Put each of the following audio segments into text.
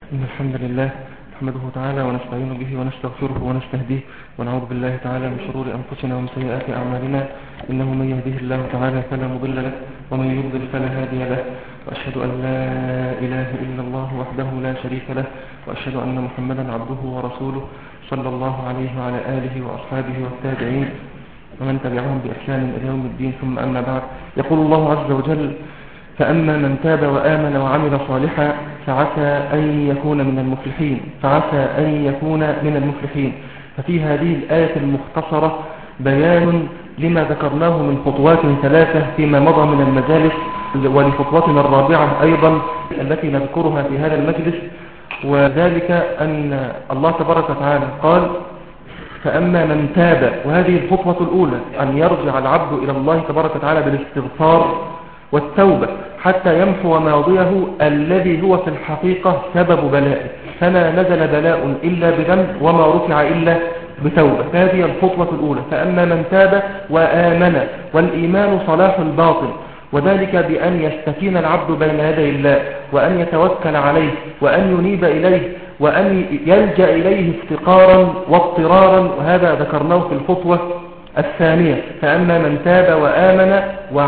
إن الحمد لله نحمده تعالى ونستعين به ونستغفره ونستهديه ونعوذ بالله تعالى من شرور أنفسنا ومن سيئات أعمالنا. إنه من يهده الله تعالى فلا مضل له ومن يضلل فلا هادي له، وأشهد أن لا إله إلا الله وحده لا شريك له، وأشهد أن محمدا عبده ورسوله صلى الله عليه وعلى آله وأصحابه والتابعين ومن تبعهم بإحسان إلى يوم الدين. ثم أما بعد، يقول الله عز وجل: فأما من تاب وآمن وعمل صالحا فعسى أن يكون من المفلحين. ففي هذه الآية المختصرة بيان لما ذكرناه من خطوات ثلاثة فيما مضى من المجالس، ولخطوتنا الرابعة أيضا التي نذكرها في هذا المجلس، وذلك أن الله تبارك وتعالى قال: فأما من تاب. وهذه الخطوة الأولى، أن يرجع العبد إلى الله تبارك وتعالى بالاستغفار والتوبة حتى يمحو ماضيه الذي هو في الحقيقة سبب بلائه. فما نزل بلاء إلا بذنب وما رفع إلا بتوبة. هذه الخطوة الأولى. فأما من تاب وآمن، والإيمان صلاح الباطن، وذلك بأن يستكين العبد بين يدي الله، وأن يتوكل عليه، وأن ينيب إليه، وأن يلجأ إليه افتقارا واضطرارا. وهذا ذكرناه في الخطوة الثانية. فأما من تاب وآمن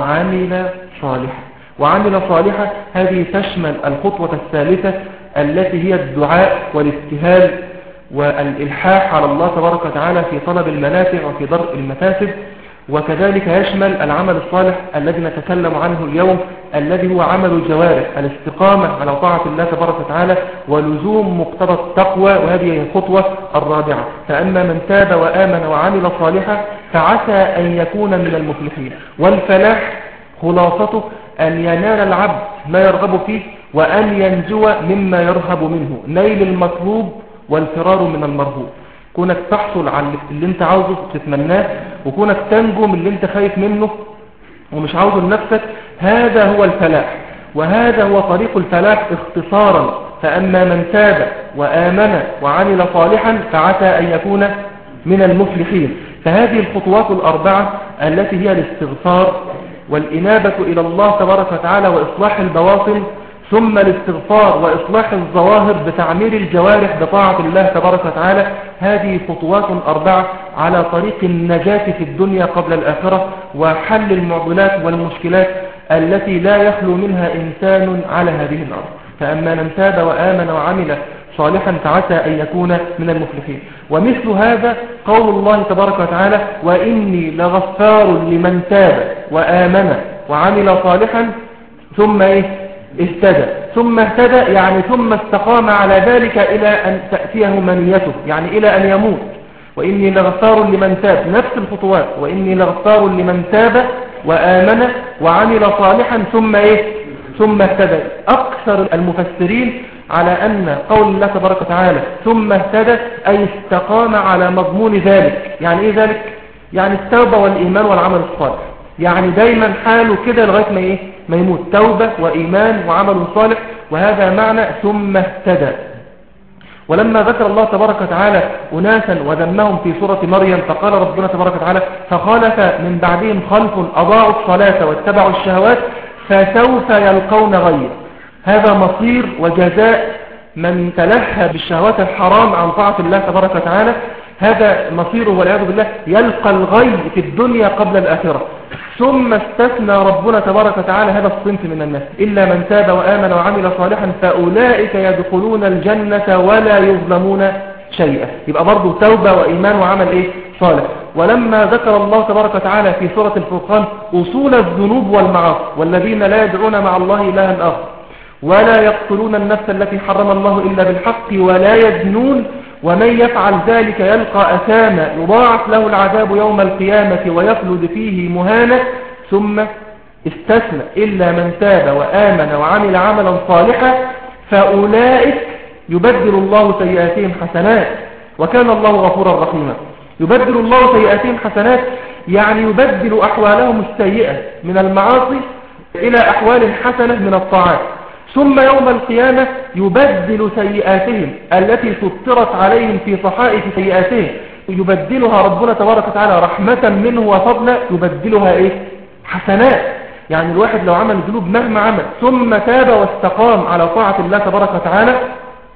وعمل صالحا هذه تشمل الخطوة الثالثة التي هي الدعاء والابتهال والإلحاح على الله تبارك وتعالى في طلب المنافع وفي درء المفاسد. وكذلك يشمل العمل الصالح الذي نتكلم عنه اليوم، الذي هو عمل الجوارح، الاستقامة على طاعة الله تبارك وتعالى ولزوم مقتضى التقوى. وهذه هي الخطوة الرابعة. فأما من تاب وآمن وعمل صالحا فعسى أن يكون من المفلحين. والفلاح خلاصته أن ينال العبد ما يرغب فيه، وأن ينجو مما يرهب منه، نيل المطلوب والفرار من المرهوب. كونك تحصل على اللي انت عاوزه تتمناه، وكونك تنجو من اللي انت خايف منه ومش عاوزه لنفسك. هذا هو الفلاح، وهذا هو طريق الفلاح اختصارا. فأما من تاب وآمن وعمل صالحا فعسى أن يكون من المفلحين. فهذه الخطوات الأربعة التي هي الاستغفار والإنابة إلى الله تبارك وتعالى وإصلاح البواطن، ثم الاستغفار وإصلاح الظواهر بتعمير الجوارح بطاعة الله تبارك وتعالى. هذه خطوات أربعة على طريق النجاة في الدنيا قبل الآخرة، وحل المعضلات والمشكلات التي لا يخلو منها إنسان على هذه الأرض. فأما من تاب وآمن وعمل صالحا فعسى أن يكون من المفلحين. ومثل هذا قول الله تبارك وتعالى: وإني لغفار لمن تاب وآمن وعمل صالحا ثم اهتدى. ثم اهتدى يعني ثم استقام على ذلك إلى أن تأتيه منيته، يعني إلى أن يموت. وإني لغفار لمن تاب، نفس الخطوات. وإني لغفار لمن تاب وآمن وعمل صالحا ثم اهتدى. أكثر المفسرين على أن قول الله تبارك وتعالى ثم اهتدى أي استقام على مضمون ذلك. يعني إيه ذلك؟ يعني التوبة والإيمان والعمل الصالح، يعني دايما حاله كده لغاية ما يموت، توبة وإيمان وعمل صالح. وهذا معنى ثم اهتدى. ولما ذكر الله تبارك وتعالى أناسا وذمهم في سورة مريم، فقال ربنا تبارك وتعالى: فخلف من بعدهم خلف أضاعوا الصلاة واتبعوا الشهوات فسوف يلقون غيا. هذا مصير وجزاء من تلهى بالشهوات الحرام عن طاعة الله تبارك وتعالى. هذا مصيره والعياذ بالله، يلقى الغي في الدنيا قبل الآخرة. ثم استثنى ربنا تبارك وتعالى هذا الصنف من الناس: إلا من تاب وآمن وعمل صالحا فأولئك يدخلون الجنة ولا يظلمون شيئا. يبقى برضو توبة وإيمان وعمل صالح. ولما ذكر الله تبارك وتعالى في سورة الفرقان أصول الذنوب والمعاصي: والذين لا يدعون مع الله إلها آخر، ولا يقتلون النفس التي حرم الله إلا بالحق، ولا يزنون، ومن يفعل ذلك يلقى أثاما يضاعف له العذاب يوم القيامة ويخلد فيه مهانا. ثم استثنى: إلا من تاب وآمن وعمل عملا صالحا فأولئك يبدل الله سيئاتهم حسنات وكان الله غفورا رحيما. يبدل الله سيئاتهم حسنات يعني يبدل أحوالهم السيئة من المعاصي إلى أحوال حسنة من الطاعات. ثم يوم القيامة يبدل سيئاتهم التي سطرت عليهم في صحائف سيئاتهم، يبدلها ربنا تبارك وتعالى رحمة منه وفضلا، يبدلها حسنات. يعني الواحد لو عمل ذنوب مهما عمل ثم تاب واستقام على طاعة الله تبارك وتعالى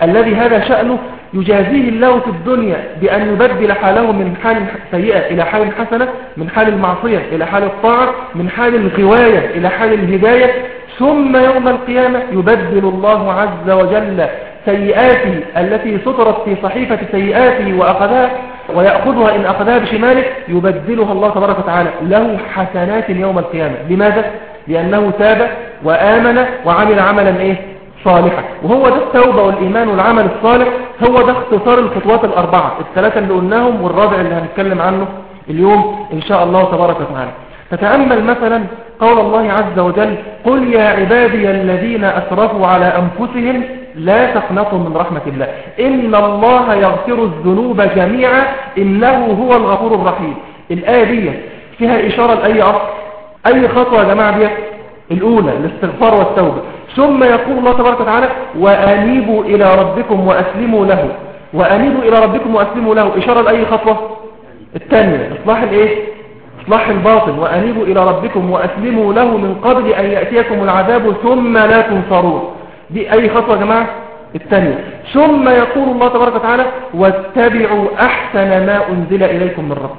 الذي هذا شأنه يجازيه الله في الدنيا بأن يبدل حاله من حال سيئة إلى حال حسنة، من حال المعصية إلى حال الطاعة، من حال الغواية إلى حال الهداية. ثم يوم القيامة يبدل الله عز وجل سيئاته التي سطرت في صحيفة سيئاته وأخذها ويأخذها إن أخذها بشماله، يبدلها الله تبارك وتعالى له حسنات يوم القيامة. لماذا؟ لأنه تاب وآمن وعمل عملا إيه؟ صالحا. وهو ده التوبة والإيمان والعمل الصالح، هو ده اختصار الخطوات الأربعة، الثلاثة اللي قلناهم والرابع اللي هنتكلم عنه اليوم إن شاء الله تبارك وتعالى. فتأمل مثلا قول الله عز وجل: قل يا عبادي الذين أسرفوا على أنفسهم لا تقنطوا من رحمة الله إن الله يغفر الذنوب جميعا إنه هو الغفور الرحيم. الآية دي فيها إشارة لأي أصل، أي خطوة يا جماعة دي؟ الأولى الاستغفار والتوبة. ثم يقول الله تبارك وتعالى: وأنيبوا إلى ربكم وأسلموا له. وأنيبوا إلى ربكم وأسلموا له إشارة لأي خطوة؟ الثانية إصلاح الإيه؟ إصلاح الباطن. وأنيبوا إلى ربكم وأسلموا له من قبل أن يأتيكم العذاب ثم لا تنصرون. دي أي خطوة يا جماعة؟ الثانية. ثم يقول الله تبارك وتعالى: واتبعوا أحسن ما أنزل إليكم من ربكم.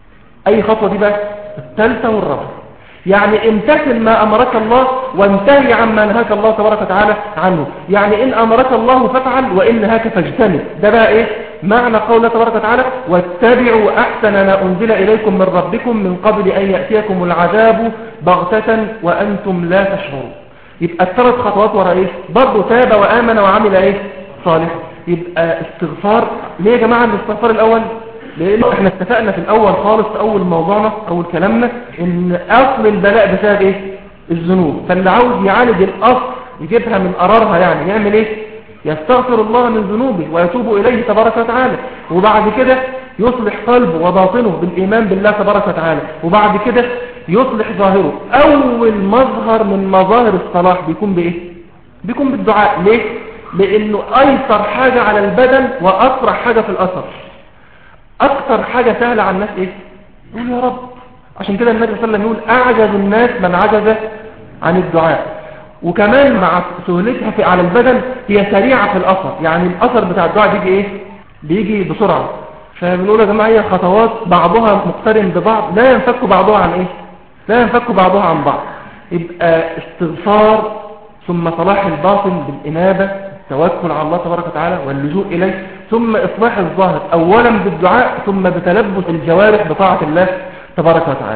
أي خطوة دي بقى؟ الثالثة والرابعة. يعني امتثل ما أمرك الله وانتهي عما نهاك الله تبارك وتعالى عنه. يعني إن أمرك الله فافعل وإن نهاك فاجتنب. ده بقى إيه معنى قول الله تبارك وتعالى: واتبعوا أحسن ما أنزل إليكم من ربكم من قبل أن يأتيكم العذاب بغتة وأنتم لا تشعرون. يبقى الثلاث خطوات ورا إيه؟ برضه تاب وآمن وعمل إيه؟ صالح. يبقى استغفار. ليه يا جماعة الاستغفار الأول؟ لأن احنا اتفقنا في الأول خالص في أول موضوعنا أول كلامنا إن أصل البلاء بسبب إيه؟ الذنوب. فاللي عاوز يعالج الأصل يجيبها من قرارها يعني يعمل إيه؟ يستغفر الله من ذنوبه ويتوب إليه تبارك وتعالى، وبعد كده يصلح قلبه وباطنه بالإيمان بالله تبارك وتعالى، وبعد كده يصلح ظاهره. أول مظهر من مظاهر الصلاح بيكون بإيه؟ بيكون بالدعاء. ليه؟ لأنه أيسر حاجة على البدن وأسرع حاجة في الأثر. أكثر حاجة سهلة على الناس إيه؟ يقول يا رب. عشان كده النبي صلى الله عليه وسلم يقول: أعجز الناس من عجز عن الدعاء. وكمان مع سهولتها على البدن هي سريعة في الأثر، يعني الأثر بتاع الدعاء بيجي إيه؟ بيجي بسرعة. فبنقول يا جماعة هي خطوات بعضها مقترن ببعض لا ينفك بعضها عن إيه؟ لا ينفك بعضها عن بعض. يبقى استغفار ثم صلاح الباطن بالإنابة، التوكل على الله تبارك وتعالى واللجوء إليه، ثم إصلاح الظاهر أولا بالدعاء ثم بتلبس الجوارح بطاعة الله تبارك وتعالى.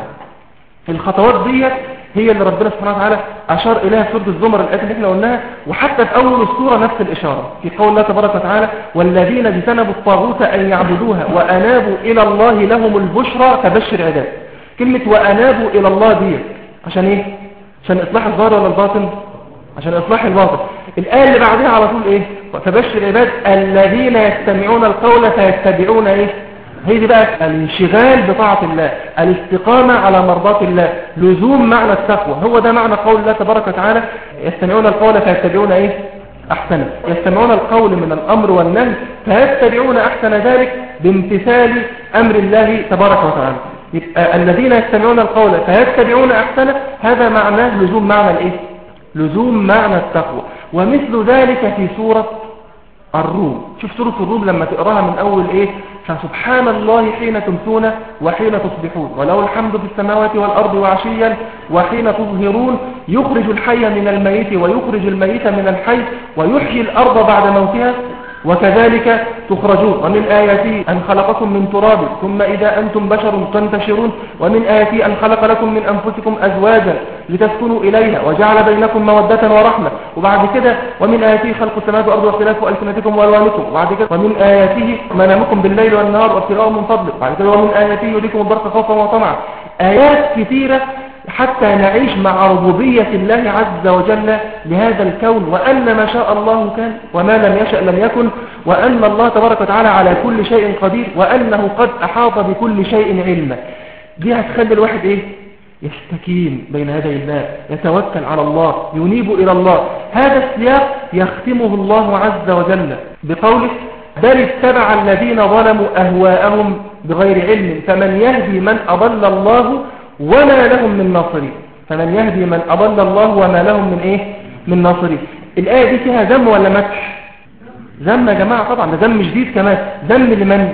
الخطوات دي هي اللي ربنا سبحانه وتعالى أشار إليها في سورة الزمر الآيات اللي احنا قلناها، وحتى في أول السورة نفس الإشارة في قول الله تبارك وتعالى: والذين اجتنبوا الطاغوت أن يعبدوها وأنابوا إلى الله لهم البشرى فبشر عباد. كلمة وأنابوا إلى الله دي عشان إيه؟ عشان إصلاح الظاهر ولا الباطن؟ عشان إصلاح الباطن. الآية اللي بعدها على طول إيه؟ فبشر عباد الذين يستمعون القول فيتبعون إيه؟ هي دي بقى الانشغال بطاعة الله، الاستقامة على مرضات الله، لزوم معنى التقوى. هو ده معنى قول الله تبارك وتعالى: يستمعون القول فيتبعون إيه؟ أحسنه. يستمعون القول من الأمر والنهي فيتبعون أحسن ذلك بامتثال أمر الله تبارك وتعالى. يبقى الذين يستمعون القول فيتبعون أحسنه هذا معناه لزوم معنى الإيه؟ لزوم معنى التقوى. ومثل ذلك في سورة الروم. شوف سورة الروم لما تقراها من أول إيه؟ فسبحان الله حين تمسون وحين تصبحون وله الحمد في السماوات والأرض وعشيا وحين تظهرون يخرج الحي من الميت ويخرج الميت من الحي ويحيي الأرض بعد موتها وكذلك تخرجون. ومن آياته أن خلقكم من تراب ثم إذا أنتم بشر تنتشرون ومن آياته أن خلق لكم من أنفسكم أزواجا لتسكنوا إليها وجعل بينكم مودة ورحمة. وبعد كده ومن آياته خلق السماوات والأرض واختلاف ألسنتكم وألوانكم. وبعد كده ومن آياته منامكم بالليل والنهار وابتغاء من فضله. وبعد كده ومن آياته يريكم البرق خوفا وطمعا. آيات كثيرة حتى نعيش مع ربوبية الله عز وجل لهذا الكون، وأن ما شاء الله كان وما لم يشأ لم يكن، وأن الله تبارك وتعالى على كل شيء قدير، وأنه قد أحاط بكل شيء علما. دي هتخلي الواحد إيه؟ يستكين بين يدي الله، يتوكل على الله، ينيب إلى الله. هذا السياق يختمه الله عز وجل بقوله: بل اتبع الذين ظلموا أهواءهم بغير علم فمن يهدي من أضل الله وما لهم من ناصرين. فمن يهدي من أضل الله وما لهم من إيه؟ من ناصرين. الآية دي فيها ذم ولا مدح؟ ذم يا جماعة طبعا، ده ذم شديد كمان. ذم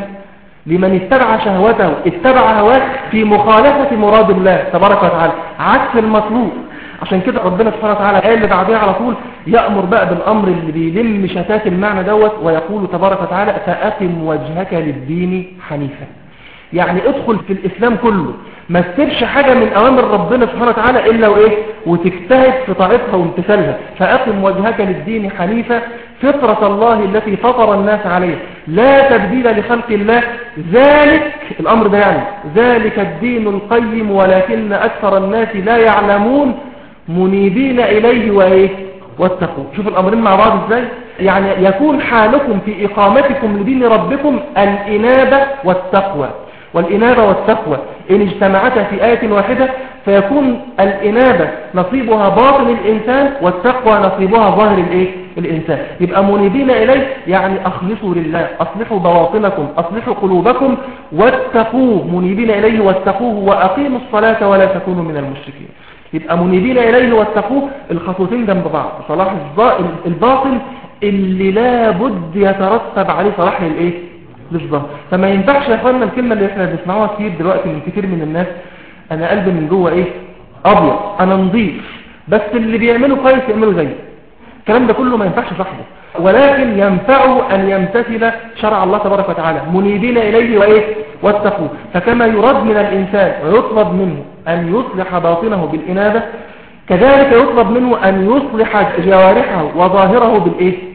لمن اتبع شهوته، اتبع هواه في مخالفة مراد الله تبارك وتعالى، عكس المطلوب. عشان كده ربنا سبحانه وتعالى قال اللي بعدها على طول يأمر بقى بالأمر اللي بيلم شتات المعنى دوت، ويقول تبارك وتعالى فأقم وجهك للدين حنيفا. يعني ادخل في الإسلام كله، ما تسيبش حاجة من أوامر ربنا سبحانه وتعالى إلا وإيه، وتجتهد في طاعتها وامتثالها. فأقم وجهك للدين حنيفا فطرة الله التي فطر الناس عليها لا تبديل لخلق الله، ذلك الأمر ده يعني ذلك الدين القيم ولكن أكثر الناس لا يعلمون منيبين إليه وإيه واتقوا. شوف الأمرين مع بعض إزاي. يعني يكون حالكم في إقامتكم لدين ربكم الإنابة والتقوى، والإنابة والتقوى إن اجتمعتا في آية واحدة فيكون الإنابة نصيبها باطن الإنسان، والتقوى نصيبها ظاهر الإنسان. يبقى منيبين إليه يعني أخلصوا لله، أصلحوا بواطنكم، أصلحوا قلوبكم، واتقوه. منيبين إليه واتقوه وأقيموا الصلاة ولا تكونوا من المشركين. يبقى منيبين إليه واتقوه الخطوتين جنب بعض، صلاح الباطن اللي لا بد يترتب عليه صلاح للظاهر. فما ينفعش يا اخوانا الكلمة اللي احنا بنسمعوها كتير دلوقتي من كتير من الناس، انا قلبي من جوه ابيض، انا نظيف، بس اللي بيعملوا كويس يعملوا زيه. الكلام ده كله ما ينفعش صاحبه، ولكن ينفعه ان يمتثل شرع الله تبارك وتعالى منيبين اليه واتقوه. فكما يراد من الانسان ويطلب منه ان يصلح باطنه بالانابه، كذلك يطلب منه ان يصلح جوارحه وظاهره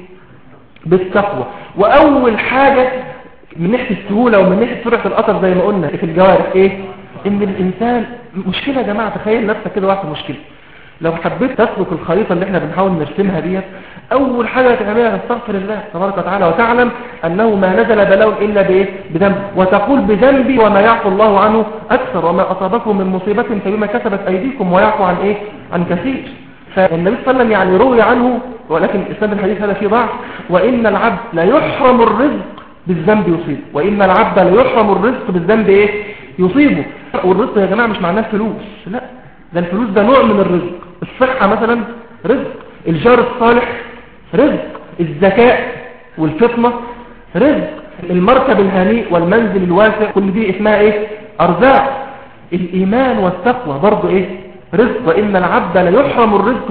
بالتقوى. واول حاجه من ناحيه السهوله ومن ناحيه سرعه الاثر زي ما قلنا في الجوارح ان الانسان مشكله يا جماعه. تخيل نفسك كده واحد مشكله، لو حبيت تسلك الخريطه اللي احنا بنحاول نرسمها ديت، اول حاجه تعملها تستغفر الله تبارك وتعالى، وتعلم انه ما نزل بلاء الا بذنب، وتقول بذنبي وما يعفو الله عنه اكثر، وما اصابكم من مصيبه فبما كسبت ايديكم ويعفو عن كثير. فالنبي صلى الله عليه وسلم يعني روي عنه، ولكن اسناد الحديث هذا فيه ضعف، وان العبد لا يحرم الرزق بالذنب يصيبه، وان العبد لا يحرم الرزق بالذنب يصيبه. والرزق يا جماعه مش معناه فلوس، لا، ده الفلوس ده نوع من الرزق. الصحه مثلا رزق، الجار الصالح رزق، الذكاء والفطنه رزق، المركب الهنيء والمنزل الواسع، كل دي اسمها ارزاق. الايمان والتقوى برضه رزق، وان العبد لا يحرم الرزق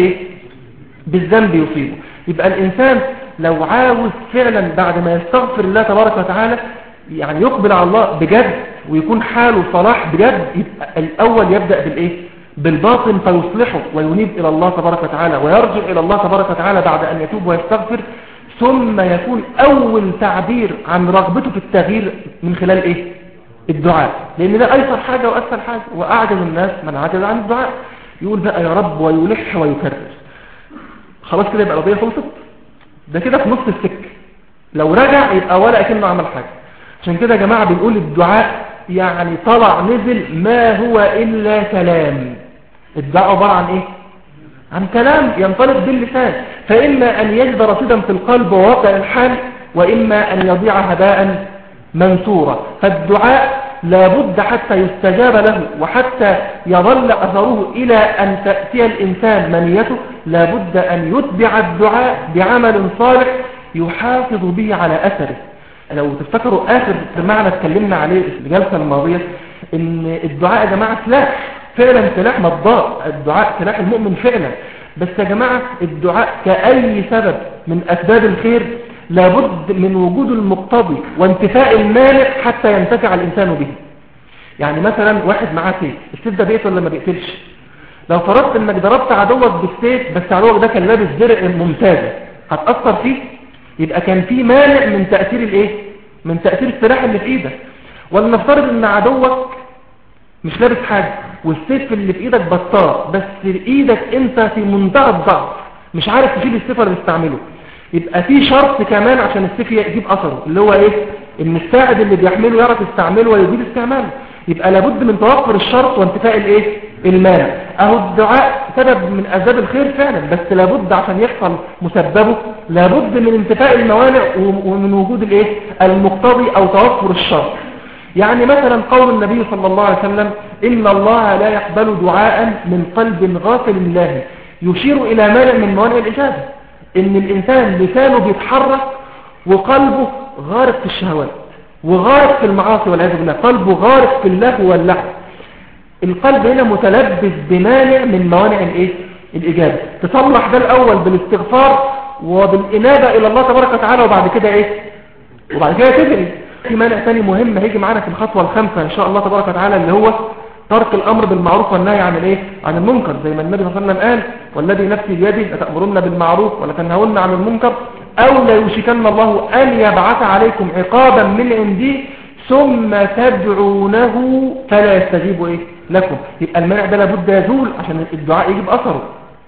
بالذنب يصيبه. يبقى الانسان لو عاوز فعلا بعد ما يستغفر الله تبارك وتعالى يعني يقبل على الله بجد ويكون حاله صلاح بجد، يبقى الاول يبدأ بالباطن فيصلحه وينيب الى الله تبارك وتعالى ويرجع الى الله تبارك وتعالى بعد ان يتوب ويستغفر، ثم يكون اول تعبير عن رغبته في التغيير من خلال الدعاء، لان ده ايسر حاجة واسهل حاجة، واعجز الناس من عجز عن الدعاء. يقول بقى يا رب ويلح ويكرر، خلاص كده يبقى القضية خلصت. ده كده في نص السكة، لو رجع يبقى ولا اكنه عمل حاجة. عشان كده يا جماعة بنقول الدعاء يعني طلع نزل ما هو إلا كلام. الدعاء عبارة عن عن كلام ينطلق باللسان، فإما أن يجد رصيدا في القلب وواقع الحال، وإما أن يضيع هباء منثورا. فالدعاء لابد حتى يستجاب له وحتى يظل أثره إلى أن تأتي الإنسان منيته، لابد أن يتبع الدعاء بعمل صالح يحافظ به على أثره. لو تفتكروا آخر معنى اتكلمنا عليه في الجلسة الماضية، إن الدعاء يا جماعة سلاح، فعلا سلاح مضاء، الدعاء سلاح المؤمن فعلا. بس يا جماعة الدعاء كأي سبب من أسباب الخير لابد من وجود المقتضي وانتفاء المانع حتى ينتفع الإنسان به. يعني مثلا واحد معاه سيف، السيف ده بيقتل ولا ما بيقتلش؟ لو فرضت انك ضربت عدوك بالسيف بس عدوك ده كان لابس درع ممتازة، هتأثر فيه؟ يبقى كان في مانع من تأثير من تأثير السلاح اللي في ايدك. ولا نفترض ان عدوك مش لابس حاجة والسيف اللي في ايدك بطار، بس ايدك انت في منتهى الضعف مش عارف تشيل السيف ولا تستعمله، يبقى في شرط كمان عشان السيف يجيب اثره، اللي هو ان الساعد اللي بيحمله يعرف يستعمله ويجيب استعماله. يبقى لابد من توفر الشرط وانتفاء المانع. اهو الدعاء سبب من اسباب الخير فعلا، بس لابد عشان يحصل مسببه لابد من انتفاء الموانع ومن وجود المقتضي او توفر الشرط. يعني مثلا قول النبي صلى الله عليه وسلم ان الله لا يقبل دعاء من قلب غافل لله، يشير الى مانع من موانع الاجابه، ان الانسان لسانه بيتحرك وقلبه غارق في الشهوات وغارق في المعاصي والعياذ بالله، قلبه غارق في اللهو واللعب. القلب هنا متلبس بمانع من موانع الايه؟ الإجابة. تصلح ده الأول بالاستغفار وبالإنابة إلى الله تبارك وتعالى، وبعد كده ايه؟ وبعد كده تدري. في مانع ثاني مهم هيجي معانا في الخطوة الخامسة إن شاء الله تبارك وتعالى، اللي هو ترك الأمر بالمعروف والنهي عن الايه؟ عن المنكر، زي ما النبي صلى الله عليه وسلم قال: والذي نفسي بيده لتأمرن بالمعروف ولا تنهون عن المنكر أو لا يوشكن الله أن يبعث عليكم عقابا من عندي ثم تدعونه فلا يستجيب ايه لكم. يبقى المانع ده لابد يزول عشان الدعاء يجيب أثره.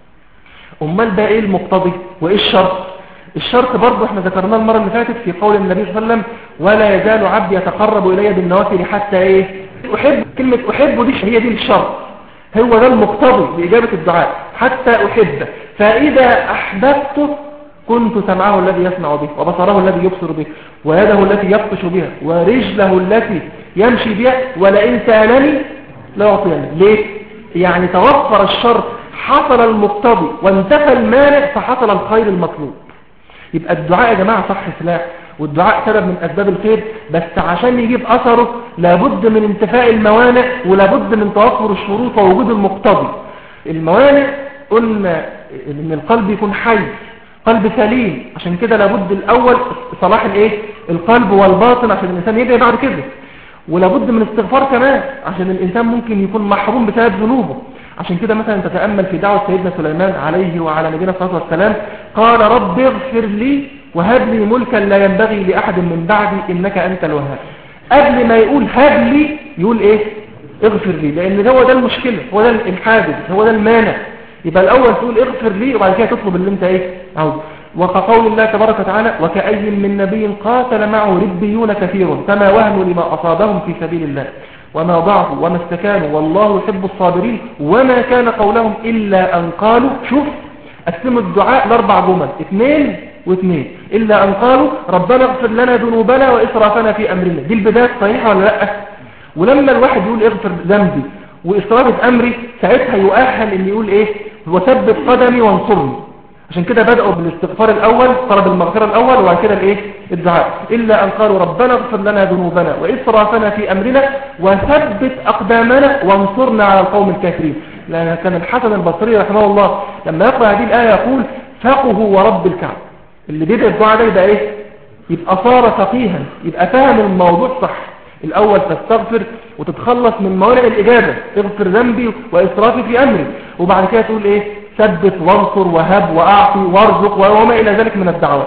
امال بقى ايه المقتضي وايه الشرط؟ الشرط برضه احنا ذكرناه المرة اللي فاتت في قول النبي صلى الله عليه وسلم: ولا يزال عبدي يتقرب الي بالنوافل حتى ايه احب. كلمة احب دي هي دي الشرط، هو ده المقتضي لإجابة الدعاء، حتى احبه. فاذا احببته كنت سمعه الذي يسمع به وبصره الذي يبصر به ويده التي يبطش بها ورجله التي يمشي بها ولئن سألني لا أعطيني. ليه؟ يعني توفر الشرط، حصل المقتضي وانتفى المانع، فحصل الخير المطلوب. يبقى الدعاء يا جماعة صح سلاح، والدعاء سبب من أسباب الخير، بس عشان يجيب أثره لابد من انتفاء الموانع ولابد من توفر الشروط ووجود المقتضي. الموانع قلنا ان القلب يكون حي، قلب سليم، عشان كده لابد الأول صلاح الايه؟ القلب والباطن عشان الإنسان يدعي بعد كده. ولابد من استغفار كمان عشان الإنسان ممكن يكون محروم بسبب ذنوبه. عشان كده مثلا تتأمل في دعوة سيدنا سليمان عليه وعلى نبينا صلى الله عليه وسلم: قال رب اغفر لي وهب لي ملكا لا ينبغي لأحد من بعدي إنك أنت الوهاب. قبل ما يقول هب لي يقول ايه؟ اغفر لي، لأن هو ده المشكلة، هو ده الحادث، هو ده المانع. يبقى الأول تقول اغفر لي وبعد كده تطلب اللي انت ايه عاوزه. وكقول الله تبارك وتعالى: وكأي من نبي قاتل معه ربيون كثير فما وهنوا لما أصابهم في سبيل الله وما ضعفوا وما استكانوا والله يحب الصابرين وما كان قولهم إلا أن قالوا. شوف قسموا الدعاء لأربع جمل، 2 و2، إلا أن قالوا ربنا اغفر لنا ذنوبنا وإسرافنا في أمرنا. دي البداية صحيحة ولا لا؟ ولما الواحد يقول اغفر ذنبي وإسراف أمري ساعتها يؤهل إن يقول إيه؟ وثبت قدمي وانصرني. عشان كده بدأوا بالاستغفار الأول، طلب المغفرة الأول، وبعد كده الإيه؟ الدعاء. إلا أن قالوا ربنا اغفر لنا ذنوبنا وإسرافنا في أمرنا وثبت أقدامنا وانصرنا على القوم الكافرين. لأن كان الحسن البصري رحمه الله لما يقرأ هذه الآية يقول: فقهوا ورب الكعب. اللي بيدعي الدعاء ده يبقى إيه؟ يبقى صار فقيها، يبقى فاهم الموضوع صح. الأول تستغفر وتتخلص من موانع الإجابة، اغفر ذنبي وإسرافي في أمري، وبعد كده تقول إيه؟ ثبت وانصر وهب وأعطي وارزق وما إلى ذلك من الدعوات.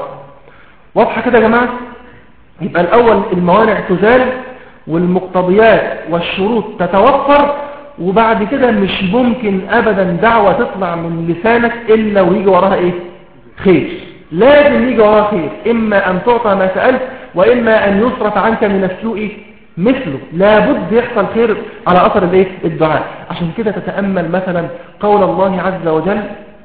واضحة كده يا جماعة؟ يبقى الأول الموانع تزال والمقتضيات والشروط تتوفر، وبعد كده مش ممكن أبدا دعوة تطلع من لسانك إلا ويجي وراها إيه؟ خير. لازم يجي وراها خير، إما أن تعطى ما سألت وإما أن يصرف عنك من السوء مثله. لابد يحصل خير على أثر الايه؟ الدعاء. عشان كده تتأمل مثلا قول الله عز وجل: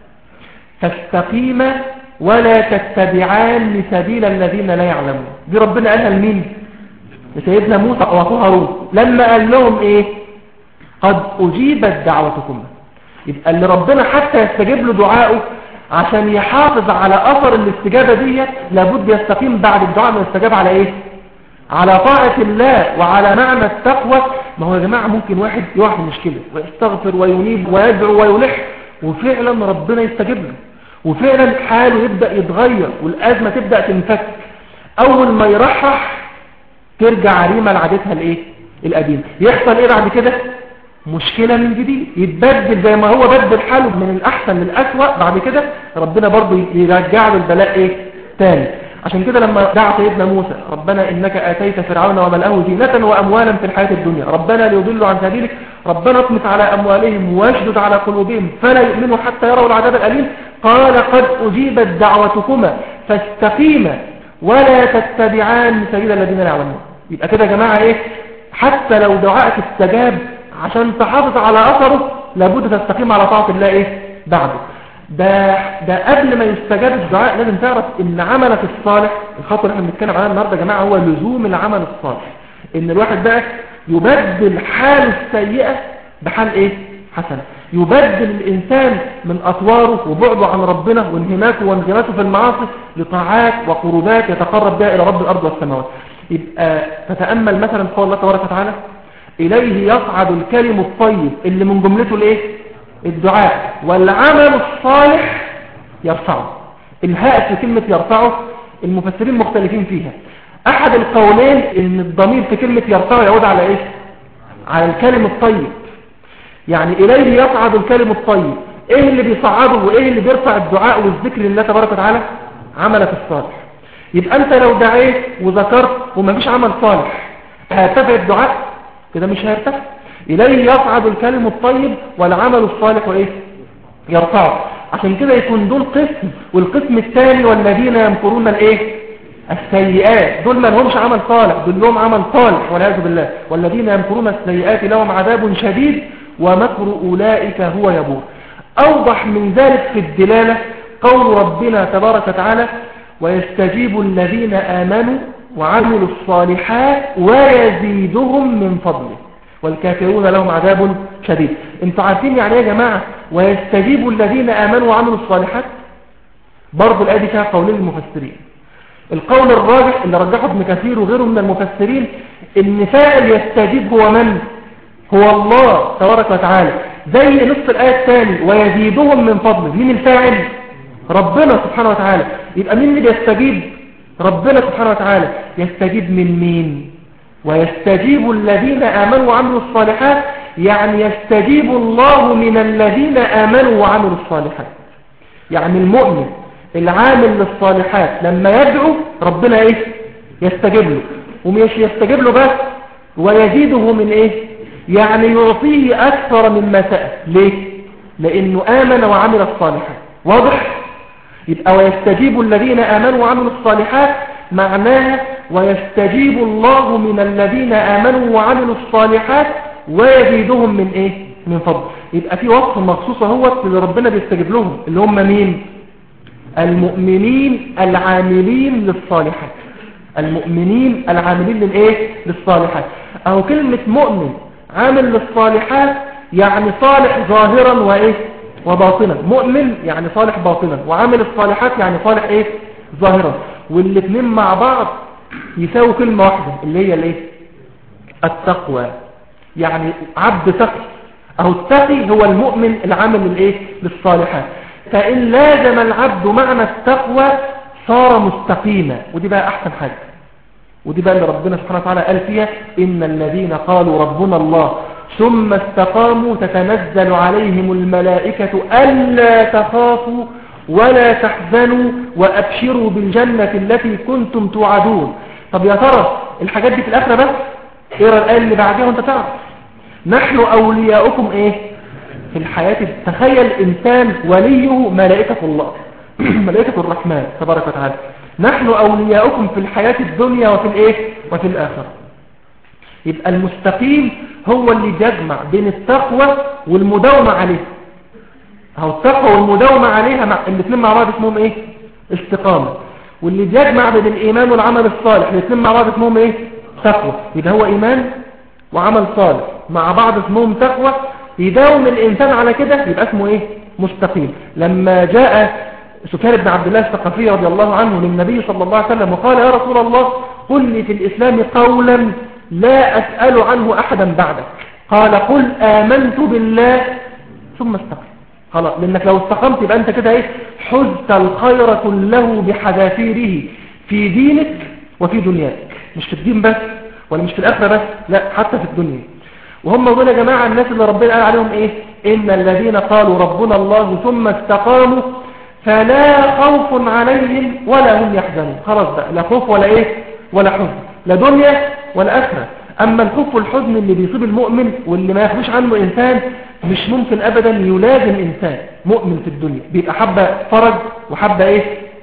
فاستقيما ولا تتبعان سبيل الذين لا يعلمون. دي ربنا قالها لمين؟ لسيدنا موسى وأخوه هارون لما قال لهم ايه؟ قد أجيبت دعوتكم. يبقى اللي ربنا حتى يستجيب له دعائه عشان يحافظ على أثر الاستجابة دي لابد يستقيم بعد الدعاء ما يستجاب على ايه؟ على طاعة الله وعلى معنى التقوى. ما هو يا جماعة ممكن واحد يقع في مشكلة ويستغفر وينيب ويدعو ويلح وفعلا ربنا يستجيب له وفعلا حاله يبدأ يتغير والأزمة تبدأ تنفك. أول ما يرحح ترجع عريمة لعادتها الايه؟ القديم. يحصل ايه بعد كده؟ مشكلة من جديد، يتبدل زي ما هو بدل حاله من الأحسن للأسوأ. بعد كده ربنا برضو يرجع له البلاء ايه؟ تاني. عشان كده لما دعا سيدنا موسى: ربنا إنك آتيت فرعون وملأه زينة وأموالا في الحياة الدنيا ربنا ليضلوا عن سبيلك ربنا اطمس على أموالهم واشدد على قلوبهم فلا يؤمنوا حتى يروا العذاب الأليم قال قد أجيبت دعوتكما فاستقيما ولا تتبعان سبيل الذين لا يعلمون. يبقى كده يا جماعة ايه؟ حتى لو دعائك استجاب عشان تحافظ على أثره لابد تستقيم على طاعة الله ايه؟ بعده. ده قبل ما يستجاب الدعاء لازم تعرف ان عملك الصالح، الخطوة اللي احنا بنتكلم عنها النهارده يا جماعة هو لزوم العمل الصالح. ان الواحد بقى يبدل حاله السيئة بحال ايه؟ حسنة. يبدل الإنسان من أطواره وبعده عن ربنا وانهماكه وانغماسه في المعاصي لطاعات وقربات يتقرب بها إلى رب الأرض والسماوات. يبقى تتأمل مثلا قول الله تبارك وتعالى إليه يصعد الكلم الطيب اللي من جملته الإيه؟ الدعاء، والعمل الصالح يرفعه. الهاء في كلمة يرفعه المفسرين مختلفين فيها. أحد القولين إن الضمير في كلمة يرفعه يعود على إيه؟ على الكلم الطيب، يعني إليه يصعد الكلم الطيب. إيه اللي بيصعده وإيه اللي بيرفع الدعاء والذكر لله تبارك وتعالى؟ عملك الصالح. يبقى أنت لو دعيت وذكرت وما فيش عمل صالح هيرتفع الدعاء؟ كده مش هيرتفع. إليه يصعد الكلم الطيب والعمل الصالح وإيه؟ يرفعه. عشان كده يكون دول قسم، والقسم الثاني والذين يمكرون الإيه؟ السيئات، دول ما لهمش عمل صالح، دول لهم عمل صالح والعياذ بالله. والذين يمكرون السيئات لهم عذاب شديد ومكر أولئك هو يبور. أوضح من ذلك في الدلالة قول ربنا تبارك وتعالى ويستجيب الذين آمنوا وعملوا الصالحات ويزيدهم من فضله والكافرون لهم عذاب شديد. انتوا عارفين يعني ايه يا جماعة ويستجيب الذين آمنوا وعملوا الصالحات؟ برضو الآية دي فيها قولين المفسرين. القول الراجح اللي رجحه ابن كثير وغيره من المفسرين ان فاعل يستجيب هو من؟ هو الله تبارك وتعالى، زي نصف الآية الثاني ويزيدهم من فضله. مين الفاعل؟ ربنا سبحانه وتعالى. يبقى مين اللي يستجيب؟ ربنا سبحانه وتعالى. يستجيب من مين؟ ويستجيب الذين آمنوا وعملوا الصالحات، يعني يستجيب الله من الذين آمنوا وعملوا الصالحات. يعني المؤمن العامل للصالحات لما يدعو ربنا ايه؟ يستجيب له. ومش يستجيب له بس، ويزيده من ايه؟ يعني يعطيه أكثر مما سأل. ليه؟ لأنه آمن وعمل الصالحات. واضح؟ يبقى ويستجيب الذين آمنوا وعملوا الصالحات معناها ويستجيب الله من الذين آمنوا وعملوا الصالحات ويزيدهم من ايه؟ من فضل. يبقى في وصف مخصوص هو اللي ربنا بيستجيب لهم، اللي هم مين؟ المؤمنين العاملين للصالحات. المؤمنين العاملين للايه؟ للصالحات. اهو كلمة مؤمن عامل للصالحات يعني صالح ظاهرا وايه؟ وباطنا. مؤمن يعني صالح باطنا، وعامل الصالحات يعني صالح ايه؟ ظاهرا. والاثنين مع بعض يساوي كلمة واحدة اللي هي الايه؟ التقوى. يعني عبد تقي. اهو التقي هو المؤمن العامل للايه؟ للصالحات. فإن لازم العبد معنى التقوى صار مستقيما. ودي بقى أحسن حاجة، ودي بقى اللي ربنا سبحانه وتعالى قال فيها إن الذين قالوا ربنا الله ثم استقاموا تتنزل عليهم الملائكة ألا تخافوا ولا تحزنوا وأبشروا بالجنة التي كنتم توعدون. طب يا ترى الحاجات دي في الآخرة بس؟ اقرا الآية اللي بعدها وانت تعرف. نحن أولياؤكم ايه؟ في الحياة. تخيل إنسان وليه ملائكة الله ملائكة الرحمن تبارك وتعالى. نحن أولياؤكم في الحياة الدنيا وفي الإيه؟ وفي الآخرة. يبقى المستقيم هو اللي يجمع بين التقوى والمداومة عليه. هو التقوى والمداومة عليها الاثنين مع بعض اسمهم إيه؟ استقامة. واللي يجمع بين الإيمان والعمل الصالح الاثنين مع بعض اسمهم إيه؟ تقوى. يبقى هو إيمان وعمل صالح مع بعض اسمهم تقوى. يداوم الإنسان على كده يبقى اسمه إيه؟ مستقيم. لما جاء سفيان بن عبد الله الثقفي رضي الله عنه للنبي صلى الله عليه وسلم وقال يا رسول الله قل لي في الإسلام قولا لا أسأل عنه أحدا بعدك. قال قل آمنت بالله ثم استقم. خلاص، لأنك لو استقمت يبقى أنت كده إيه؟ حزت الخير كله بحذافيره في دينك وفي دنياك. مش في الدين بس ولا مش في الآخرة بس، لا حتى في الدنيا. وهم دول يا جماعة الناس اللي ربنا قال عليهم إيه؟ إن الذين قالوا ربنا الله ثم استقاموا فلا خوف عليهم ولا هم يحزنون. خلاص بقى، لا خوف ولا ايه ولا حزن، لا دنيا ولا آخرة. اما الخوف والحزن اللي بيصيب المؤمن واللي ما يخفيش عنه انسان مش ممكن ابدا يلازم انسان مؤمن في الدنيا. بيبقى حبة فرج وحبة ايه؟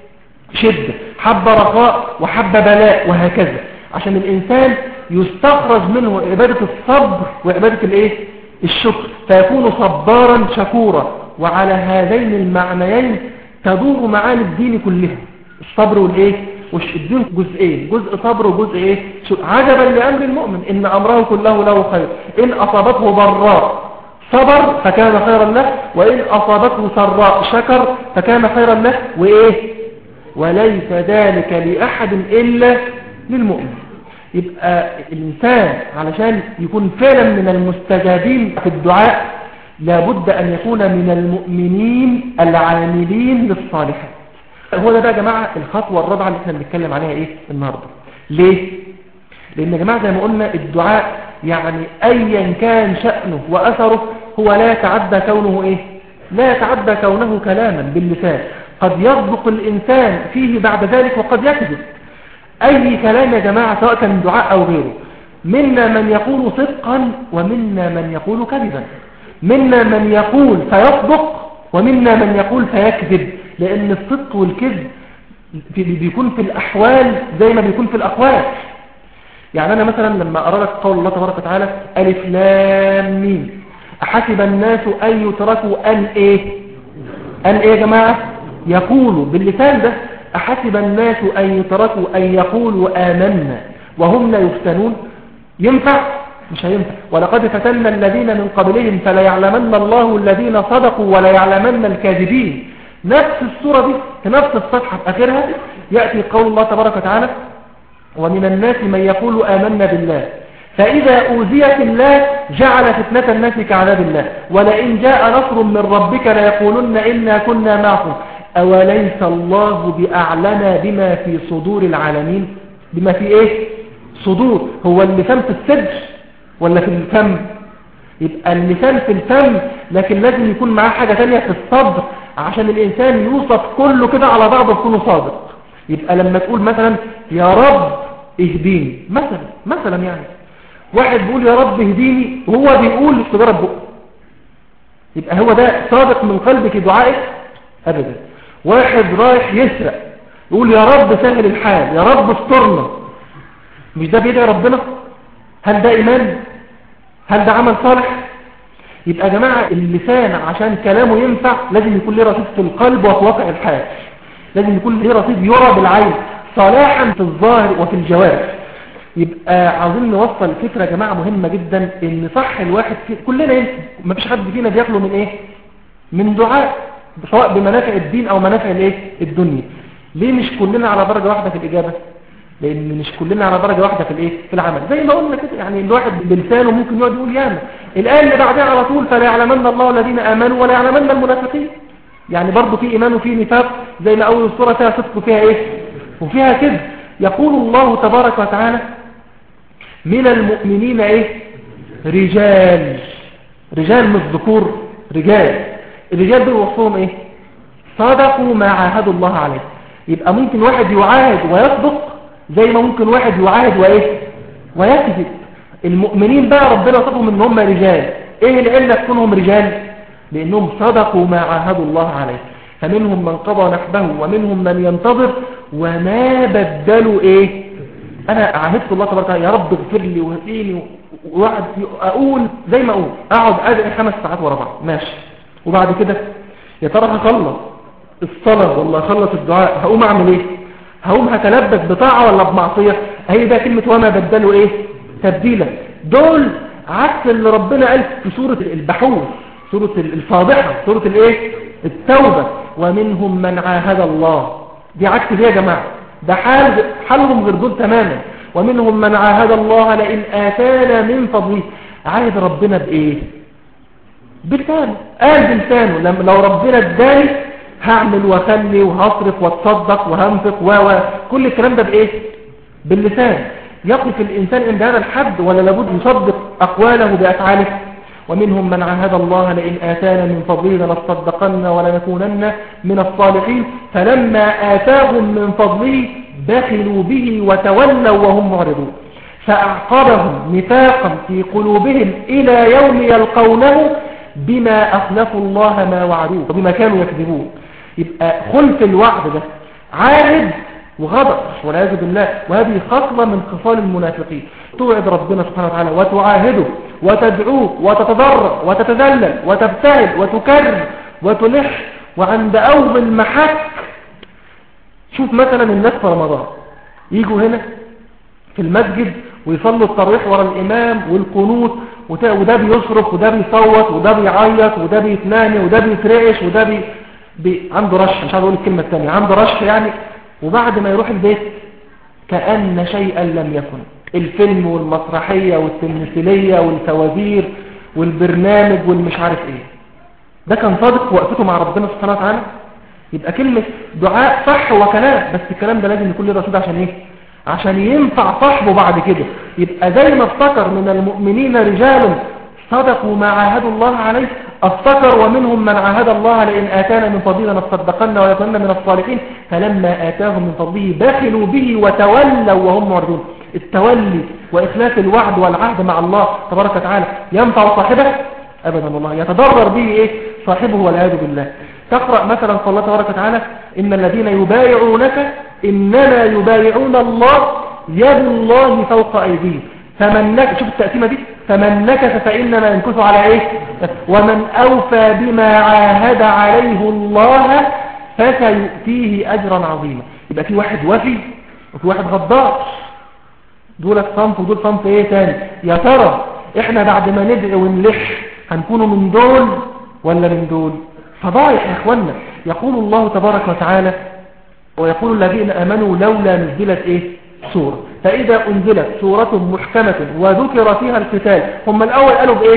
شدة، حبة رخاء وحبة بلاء، وهكذا. عشان الانسان يستخرج منه عبادة الصبر وعبادة الايه؟ الشكر، فيكون صبارا شكورا. وعلى هذين المعنيين تدور معاني الدين كلها، الصبر والايه؟ والدين جزئين، جزء صبر وجزء ايه؟ عجبا لأمر المؤمن إن أمره كله له خير إن أصابته ضراء صبر فكان خيرا له، وإن أصابته سراء شكر فكان خيرا له، وإيه؟ وليس ذلك لأحد إلا للمؤمن. يبقى الإنسان علشان يكون فعلا من المستجابين في الدعاء لابد أن يكون من المؤمنين العاملين للصالحات. هو ده بقى يا جماعة الخطوة الرابعة اللي احنا بنتكلم عليها ايه النهاردة. ليه؟ لأن يا جماعة زي ما قلنا الدعاء يعني أيا كان شأنه وأثره هو لا يتعدى كونه ايه؟ لا يتعدى كونه كلاما باللسان، قد يصدق الإنسان فيه بعد ذلك وقد يكذب. أي كلام يا جماعة سواء كان دعاء أو غيره، منا من يقول صدقا ومنا من يقول كذبا، منا من يقول فيصدق ومنا من يقول فيكذب، لأن الصدق والكذب بيكون في الأحوال زي ما بيكون في الأقوال. يعني أنا مثلا لما أرى لك قول الله تبارك وتعالى ألف لام ميم أحسب الناس أن يتركوا أن إيه؟ أن إيه يا جماعة؟ يقولوا باللسان ده أحسب الناس أن يتركوا أن يقولوا آمنا وهم لا يفتنون. ينفع؟ مش هينفع. ولقد فتنا الذين من قبلهم فلا يعلمن الله الذين صدقوا ولا يعلمن الكاذبين. نفس السورة دي في نفس الصفحة في آخرها يأتي قول الله تبارك وتعالى ومن الناس من يقول آمنا بالله فإذا أوذي في الله جعل فتنة الناس كعذاب الله ولئن جاء نصر من ربك ليقولن إنا كنا معكم أوليس الله بأعلم بما في صدور العالمين. بما في إيه؟ صدور. هو اللسان في السجن ولا في الفم؟ يبقى اللسان في الفم، لكن لازم يكون معاه حاجة تانية في الصدر عشان الإنسان يوصف كله كده على بعضه يكون صادق. يبقى لما تقول مثلا يا رب اهديني مثلا يعني واحد بيقول يا رب اهديني وهو بيقول استجارة بقى، يبقى هو ده صادق من قلبك دعائك؟ أبدا. واحد رايح يسرق يقول يا رب سهل الحال، يا رب استرنا، مش ده بيدعي ربنا؟ هل ده إيمان؟ هل ده عمل صالح؟ يبقى يا جماعة اللسان عشان كلامه ينفع لازم يكون له رصيد في القلب وفي واقع الحال، لازم يكون له رصيد يرى بالعين صلاحا في الظاهر وفي الجوارح. يبقى عاوزين نوصل فكرة يا جماعة مهمة جدا، ان صح الواحد كلنا ما فيش حد فينا بياكله من ايه؟ من دعاء، سواء بمنافع الدين او منافع الايه؟ الدنيا. ليه مش كلنا على درجة واحدة في الإجابة؟ لأن مش كلنا على درجة واحدة في الايه؟ في العمل. زي ما قلنا كده يعني الواحد بلسانه ممكن يقعد يقول ياما، الآية اللي بعدها على طول فلا يعلمن الله الذين آمنوا ولا يعلمن المنافقين. يعني برضه في إيمان وفي نفاق، زي ما أول السورة فيها صدق وفيها ايه؟ وفيها كذب. يقول الله تبارك وتعالى من المؤمنين ايه؟ رجال مش ذكور، رجال. الرجال دول وصفهم ايه؟ صدقوا ما عاهدوا الله عليه. يبقى ممكن واحد يعاهد ويصدق زي ما ممكن واحد يعاهد وايه؟ ويكذب. المؤمنين بقى ربنا وصفهم ان هم رجال. ايه العلة تكونهم رجال؟ لانهم صدقوا ما عاهدوا الله عليه. فمنهم من قضى نحبه ومنهم من ينتظر وما بدلوا ايه؟ انا عاهدت الله تبارك وتعالى يا رب اغفر لي واهديني، وقعد اقول زي ما اقول، اقعد ادعي 5 ساعات ورا بعض ماشي، وبعد كده يا ترى هخلص الصلاه ولا هخلص الدعاء هقوم اعمل ايه؟ هقوم هتلبس بطاعه ولا بمعصيه؟ هي ده كلمه وما بدلوا ايه؟ تبديلا. دول عكس اللي ربنا قال في سوره البحوث، سوره الفاضحه، سوره الايه؟ التوبه. ومنهم من عاهد الله. دي عكس دي يا جماعه، ده حالهم غير دول تماما. ومنهم من عاهد الله لئن آتانا من فضله. عاهد ربنا بإيه؟ بلسانه. قال بلسانه لو ربنا اداني هعمل وخلي وهصرف واتصدق وهنفق كل الكلام ده بإيه؟ باللسان. يقف الإنسان عند هذا الحد ولا لابد يصدق أقواله بأفعاله؟ ومنهم من عاهد الله لئن آتانا من فضله لنصدقن ولنكونن من الصالحين فلما آتاهم من فضله بخلوا به وتولوا وهم معرضون فأعقبهم نفاقا في قلوبهم إلى يوم يلقونه بما أخلفوا الله ما وعدوه وبما كانوا يكذبون. يبقى خلف الوعد ده عاهد وغضب والعياذ بالله، وهذه خصلة من خصال المنافقين. توعد ربنا سبحانه وتعالى وتعاهده وتدعوه وتتضرع وتتذلل وتبتهل وتكرر وتلح، وعند أول محك شوف مثلا الناس في رمضان يجوا هنا في المسجد ويصلوا التراويح ورا الإمام والقنوت وده بيصرخ وده بيصوت وده بيعيط وده بيتناني وده بيترعش وده عنده رشح، مش عايز اقول الكلمة الثانية، عنده رشح يعني. وبعد ما يروح البيت كأن شيئا لم يكن. الفيلم والمسرحية والتمثيلية والفوازير والبرنامج والمش عارف ايه. ده كان صادق في وقفته مع ربنا سبحانه وتعالى؟ يبقى كلمة دعاء صح وكلام، بس الكلام ده لازم يكون له رصيد. عشان ايه؟ عشان ينفع صاحبه بعد كده. يبقى زي ما افتكر من المؤمنين رجال صدقوا ما عاهدوا الله عليه، افتكر ومنهم من عاهد الله لئن آتانا من فضله لنصدقن ولنكونن من الصالحين فلما آتاهم من فضله بخلوا به وتولوا وهم معرضون. التولي وإخلاف الوعد والعهد مع الله تبارك وتعالى ينفع صاحبه؟ أبدا والله، يتضرر به إيه؟ صاحبه والعياذ بالله. تقرأ مثلا قال الله تبارك وتعالى إن الذين يبايعونك إنما يبايعون الله يد الله فوق أيديهم فمن نكث، شوف التأثيمة دي، فمن نكث فإنما ينكث على إيه؟ ومن أوفى بما عاهد عليه الله فسيؤتيه أجرا عظيما. يبقى في واحد وفي وفي واحد غدار، دول صنف ودول صنف ايه تاني. يا ترى احنا بعد ما ندعي ونلح هنكونوا من دول ولا من دول؟ فضايح يا اخوانا. يقول الله تبارك وتعالى ويقول الذين امنوا لولا نزلت ايه سورة، فاذا انزلت سورة محكمة وذكر فيها القتال، هم الاول قالوا بايه؟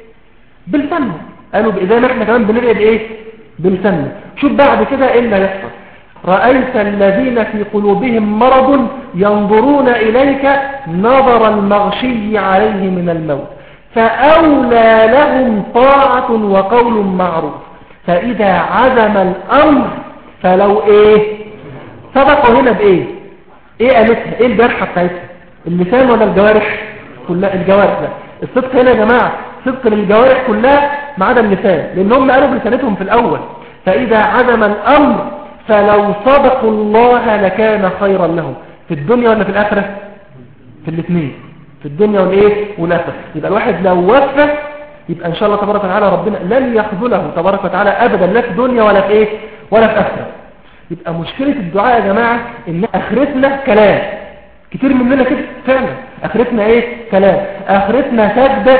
بالسنة، قالوا باذا ما احنا كمان بنرقى بايه؟ بالسنة. شوف بعد كده ايه اللي يحصل. رأيت الذين في قلوبهم مرض ينظرون إليك نظر المغشي عليه من الموت فأولى لهم طاعة وقول معروف فإذا عزم الأمر فلو إيه سبقوا هنا بإيه؟ إيه قالتها؟ إيه الجرحة بتاعتها؟ اللسان ولا الجوارح؟ كلها الجوارح. لا، الصدق هنا يا جماعة صدق للجوارح كلها ما عدا اللسان، لأن هم قالوا بلسانتهم في الأول فإذا عزم الأمر فلو صدقوا الله لكان خيرا لهم في الدنيا ولا في الآخرة؟ في الاثنين، في الدنيا والايه والآخرة. يبقى الواحد لو وفى يبقى إن شاء الله تبارك وتعالى ربنا لن يخذله تبارك وتعالى أبدا، لا في الدنيا ولا في ايه ولا في آخرة. يبقى مشكلة الدعاء يا جماعة إن آخرتنا كلام. كتير مننا كده فعلا آخرتنا ايه كلام، آخرتنا سجدة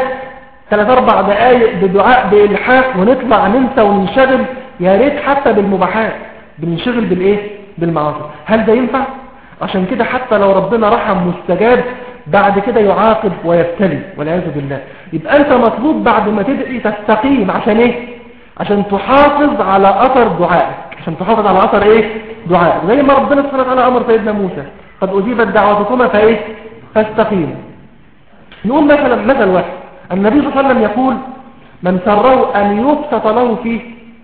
3-4 دقائق بدعاء بإلحاح ونطلع ننسى وننشغل، يا ريت حتى بالمباحات بننشغل بالايه بالمعاصي. هل ده ينفع؟ عشان كده حتى لو ربنا رحم مستجاب بعد كده يعاقب ويبتلي والعياذ بالله. يبقى انت مطلوب بعد ما تدعي تستقيم. عشان ايه؟ عشان تحافظ على اثر دعائك، عشان تحافظ على اثر ايه دعائك، زي ما ربنا سبحانه وتعالى امر سيدنا موسى قد اجيبت دعوتكما فايه فاستقيموا. نقول مثل واحد، النبي صلى الله عليه وسلم يقول من سره ان يبسط له فيه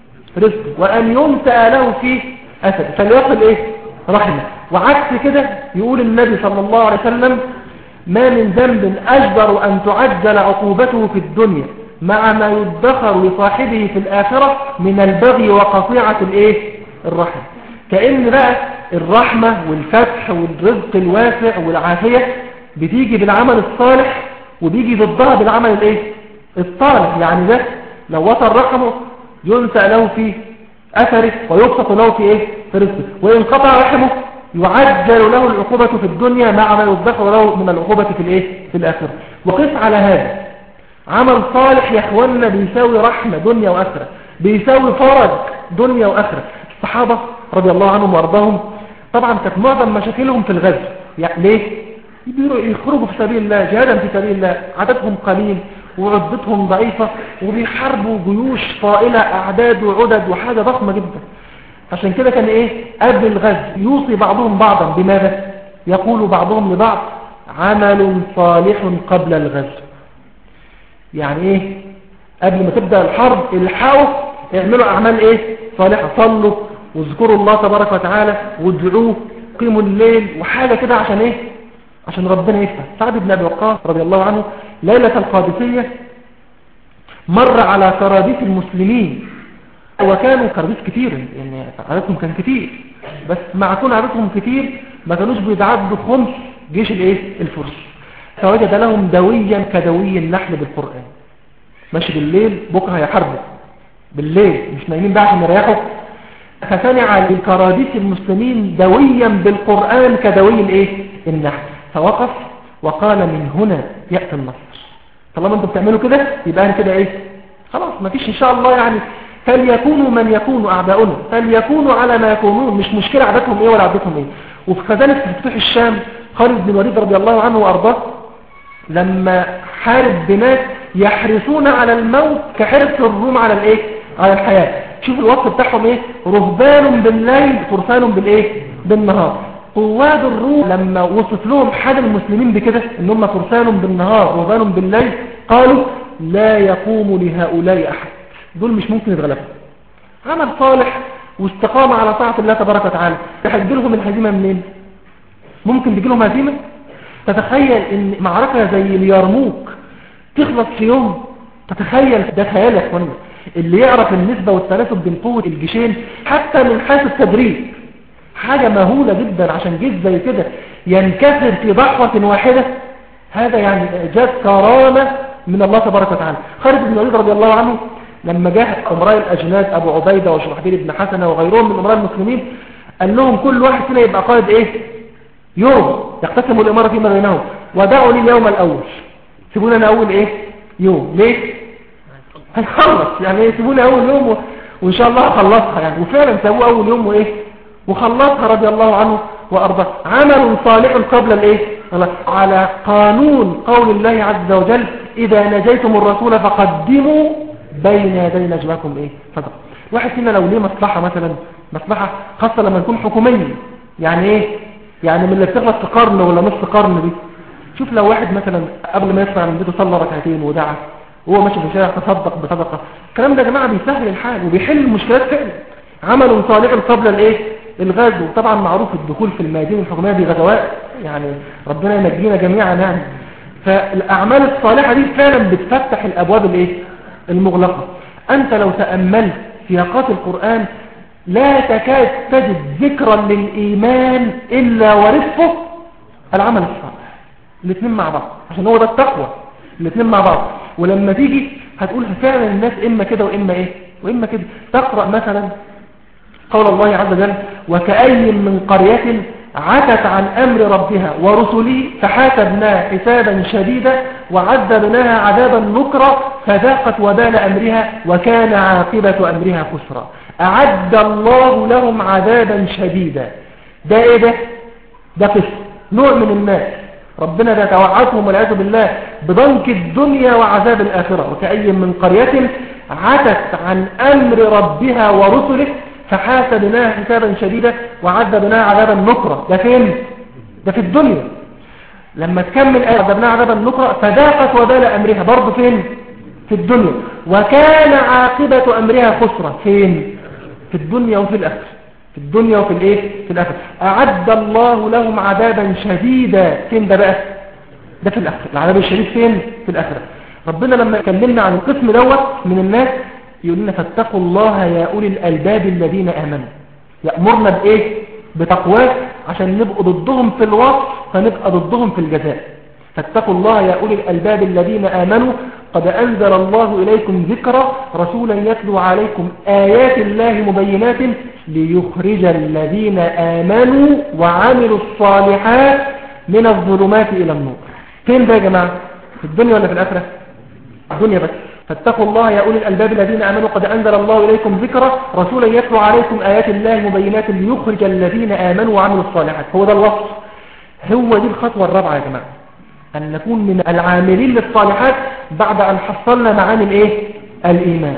رزق وأن يمتع له فيه أسد فليصل إيه رحمه. وعكس كده يقول النبي صلى الله عليه وسلم ما من ذنب أجبر أن تعجل عقوبته في الدنيا مع ما يدخر لصاحبه في الآخرة من البغي وقطيعة الإيه الرحم. كأن بقى الرحمة والفتح والرزق الواسع والعافية بتيجي بالعمل الصالح وبيجي ضدها بالعمل الإيه الصالح. يعني ده لو وصل رحمه ينسى له في أثره ويبسط له في إيه في رزقه، وإن قطع رحمه يعجل له العقوبة في الدنيا مع ما يدخر له من العقوبة في الإيه في الآخرة. وقس على هذا عمل صالح يا إخواننا بيساوي رحمة دنيا وآخرة، بيساوي فرج دنيا وآخرة. الصحابة رضي الله عنهم وارضاهم طبعا كانت معظم مشاكلهم في الغزو. يعني ليه؟ يخرجوا في سبيل الله جهادا في سبيل الله، عددهم قليل وعدتهم ضعيفة وبيحاربوا جيوش طائلة أعداد وعدد وحاجة ضخمة جدا. عشان كده كان إيه قبل الغزو يوصي بعضهم بعضا بماذا؟ يقول بعضهم لبعض عمل صالح قبل الغزو. يعني إيه قبل ما تبدأ الحرب الحقوا اعملوا أعمال إيه صالحة، صلوا واذكروا الله تبارك وتعالى وادعوه قيموا الليل وحاجة كده. عشان إيه؟ عشان ربنا يفتح. سعد بن أبي وقاص رضي الله عنه ليلة القادسية مر على كراديس المسلمين، وكانوا كراديس كتير يعني عددهم كان كتير، بس مع كون عددهم كتير ما كانوش بيتعدوا خمس جيش الايه الفرس. فوجد لهم دويا كدوي النحل بالقرآن، ماشي بالليل بكره هيحاربوا بالليل مش نايمين بقى عشان يريحوا. فسمع لكراديس المسلمين دويا بالقرآن كدوي الايه النحل، فوقف وقال من هنا يأتي النصر. طالما انتم بتعملوا كده يبقى انا كده ايه خلاص مفيش ان شاء الله يعني. فليكونوا من يكونوا اعداؤنا، فليكونوا على ما يكونون، مش مشكلة عادتهم ايه ولا عادتهم ايه. وفي كذلك في فتوح الشام خالد بن الوليد رضي الله عنه وارضاه لما حارب بناس يحرسون على الموت كحرس الروم على الايه على الحياة. شوف الوصف بتاعهم ايه، رهبان بالليل فرسان بالايه بالنهار. قواد الروم لما وصف لهم حال المسلمين بكده ان هم فرسان بالنهار رهبان بالليل قالوا لا يقوم لهؤلاء احد، دول مش ممكن يتغلبوا. عمل صالح واستقامة على طاعة الله تبارك وتعالى، تحدي لهم الهزيمة منين؟ ممكن تجي لهم هزيمة؟ تتخيل ان معركة زي اليرموك تخلص في يوم؟ تتخيل ده خيال يا اخوانا. اللي يعرف النسبة والتناسب بين قوة الجيشين حتى من حيث التدريب حاجة مهولة جدا عشان جيش زي كده ينكسر في ضحوة واحدة، هذا يعني جاءت كرامة من الله تبارك وتعالى. خالد بن الوليد رضي الله عنه لما جاء امراء الاجناد ابو عبيدة وشرحبيل بن حسنة وغيرهم من امراء المسلمين قال لهم كل واحد فينا يبقى قائد ايه يوم يقتسموا الامارة فيما بينهم ودعوا لي اليوم الاول، سيبونا انا اول ايه يوم. ليه هنخلص يعني ايه، سيبونا اول يوم وان شاء الله هخلصها يعني. وفعلا سابوه اول يوم وايه وخلصها رضي الله عنه وارضاه. عمل صالح قبل الايه على قانون قول الله عز وجل اذا نجيتم الرسول فقدموا بين يدي نجواكم ايه صدق. واحد فينا لو ليه مصلحة مثلا مصلحة خاصة لما نكون حكومية يعني ايه يعني من اللي بتخلص في قرن ولا نص قرن دي. شوف لو واحد مثلا قبل ما يطلع من بيته صلى ركعتين ودعا وهو ماشي في الشارع تصدق بصدقة، الكلام ده يا جماعة بيسهل الحال وبيحل المشكلات فعلا. عمل صالح قبل الايه الغزو. طبعا معروف الدخول في الميادين الحكومية دي غزوات يعني ربنا ينجينا جميعا يعني. فالاعمال الصالحة دي فعلا بتفتح الابواب الايه المغلقة. انت لو تأملت سياقات القرآن لا تكاد تجد ذكرا للإيمان إلا ورثه العمل الصالح. الاثنين مع بعض عشان هو ده التقوى، الاثنين مع بعض. ولما تيجي هتقول فعلا الناس إما كده وإما إيه وإما كده. تقرأ مثلا قول الله عز وجل وكأي من قرية عتت عن أمر ربها ورسله فحاسبناها حسابا شديدا وعذبناها عذابا نكرا فذاقت وبال أمرها وكان عاقبة أمرها خسرا. أعد الله لهم عذابا شديدا. ده إيه ده قسم نوع من الناس ربنا ده توعدهم والعياذ بالله بضنك الدنيا وعذاب الآخرة. وكأي من قرية عتت عن أمر ربها ورسله فحاسبناها حسابا شديدا وعذبناها عذابا نكرا. ده فين؟ ده في الدنيا. لما تكمل عذبناها عذابا نكرا فذاقت وبال أمرها برضه فين؟ في الدنيا. وكان عاقبة أمرها خسرا. فين؟ في الدنيا وفي الآخرة. في الدنيا وفي الايه في الآخرة. أعد الله لهم عذابا شديدا. فين ده بقى؟ ده في الآخرة. العذاب الشديد فين؟ في الآخرة. ربنا لما كلمنا عن القسم دوت من الناس يقول لنا فاتقوا الله يا أولي الألباب الذين آمنوا. يأمرنا بإيه؟ بتقواه عشان نبقى ضدهم في الوصف فنبقى ضدهم في الجزاء. فاتقوا الله يا أولي الألباب الذين آمنوا قد أنزل الله إليكم ذكرا رسولا يتلو عليكم آيات الله مبينات ليخرج الذين آمنوا وعملوا الصالحات من الظلمات إلى النور. فين ده يا جماعة؟ في الدنيا ولا في الآخرة؟ الدنيا بس. فاتقوا الله يا أولي الألباب الذين آمنوا قد أنزل الله إليكم ذكرا رسولا يتلو عليكم آيات الله مبينات ليخرج الذين آمنوا وعملوا الصالحات. هو ده الوصف. هو دي الخطوة الرابعة يا جماعة، أن نكون من العاملين للصالحات بعد أن حصلنا معاني الإيه؟ الإيمان.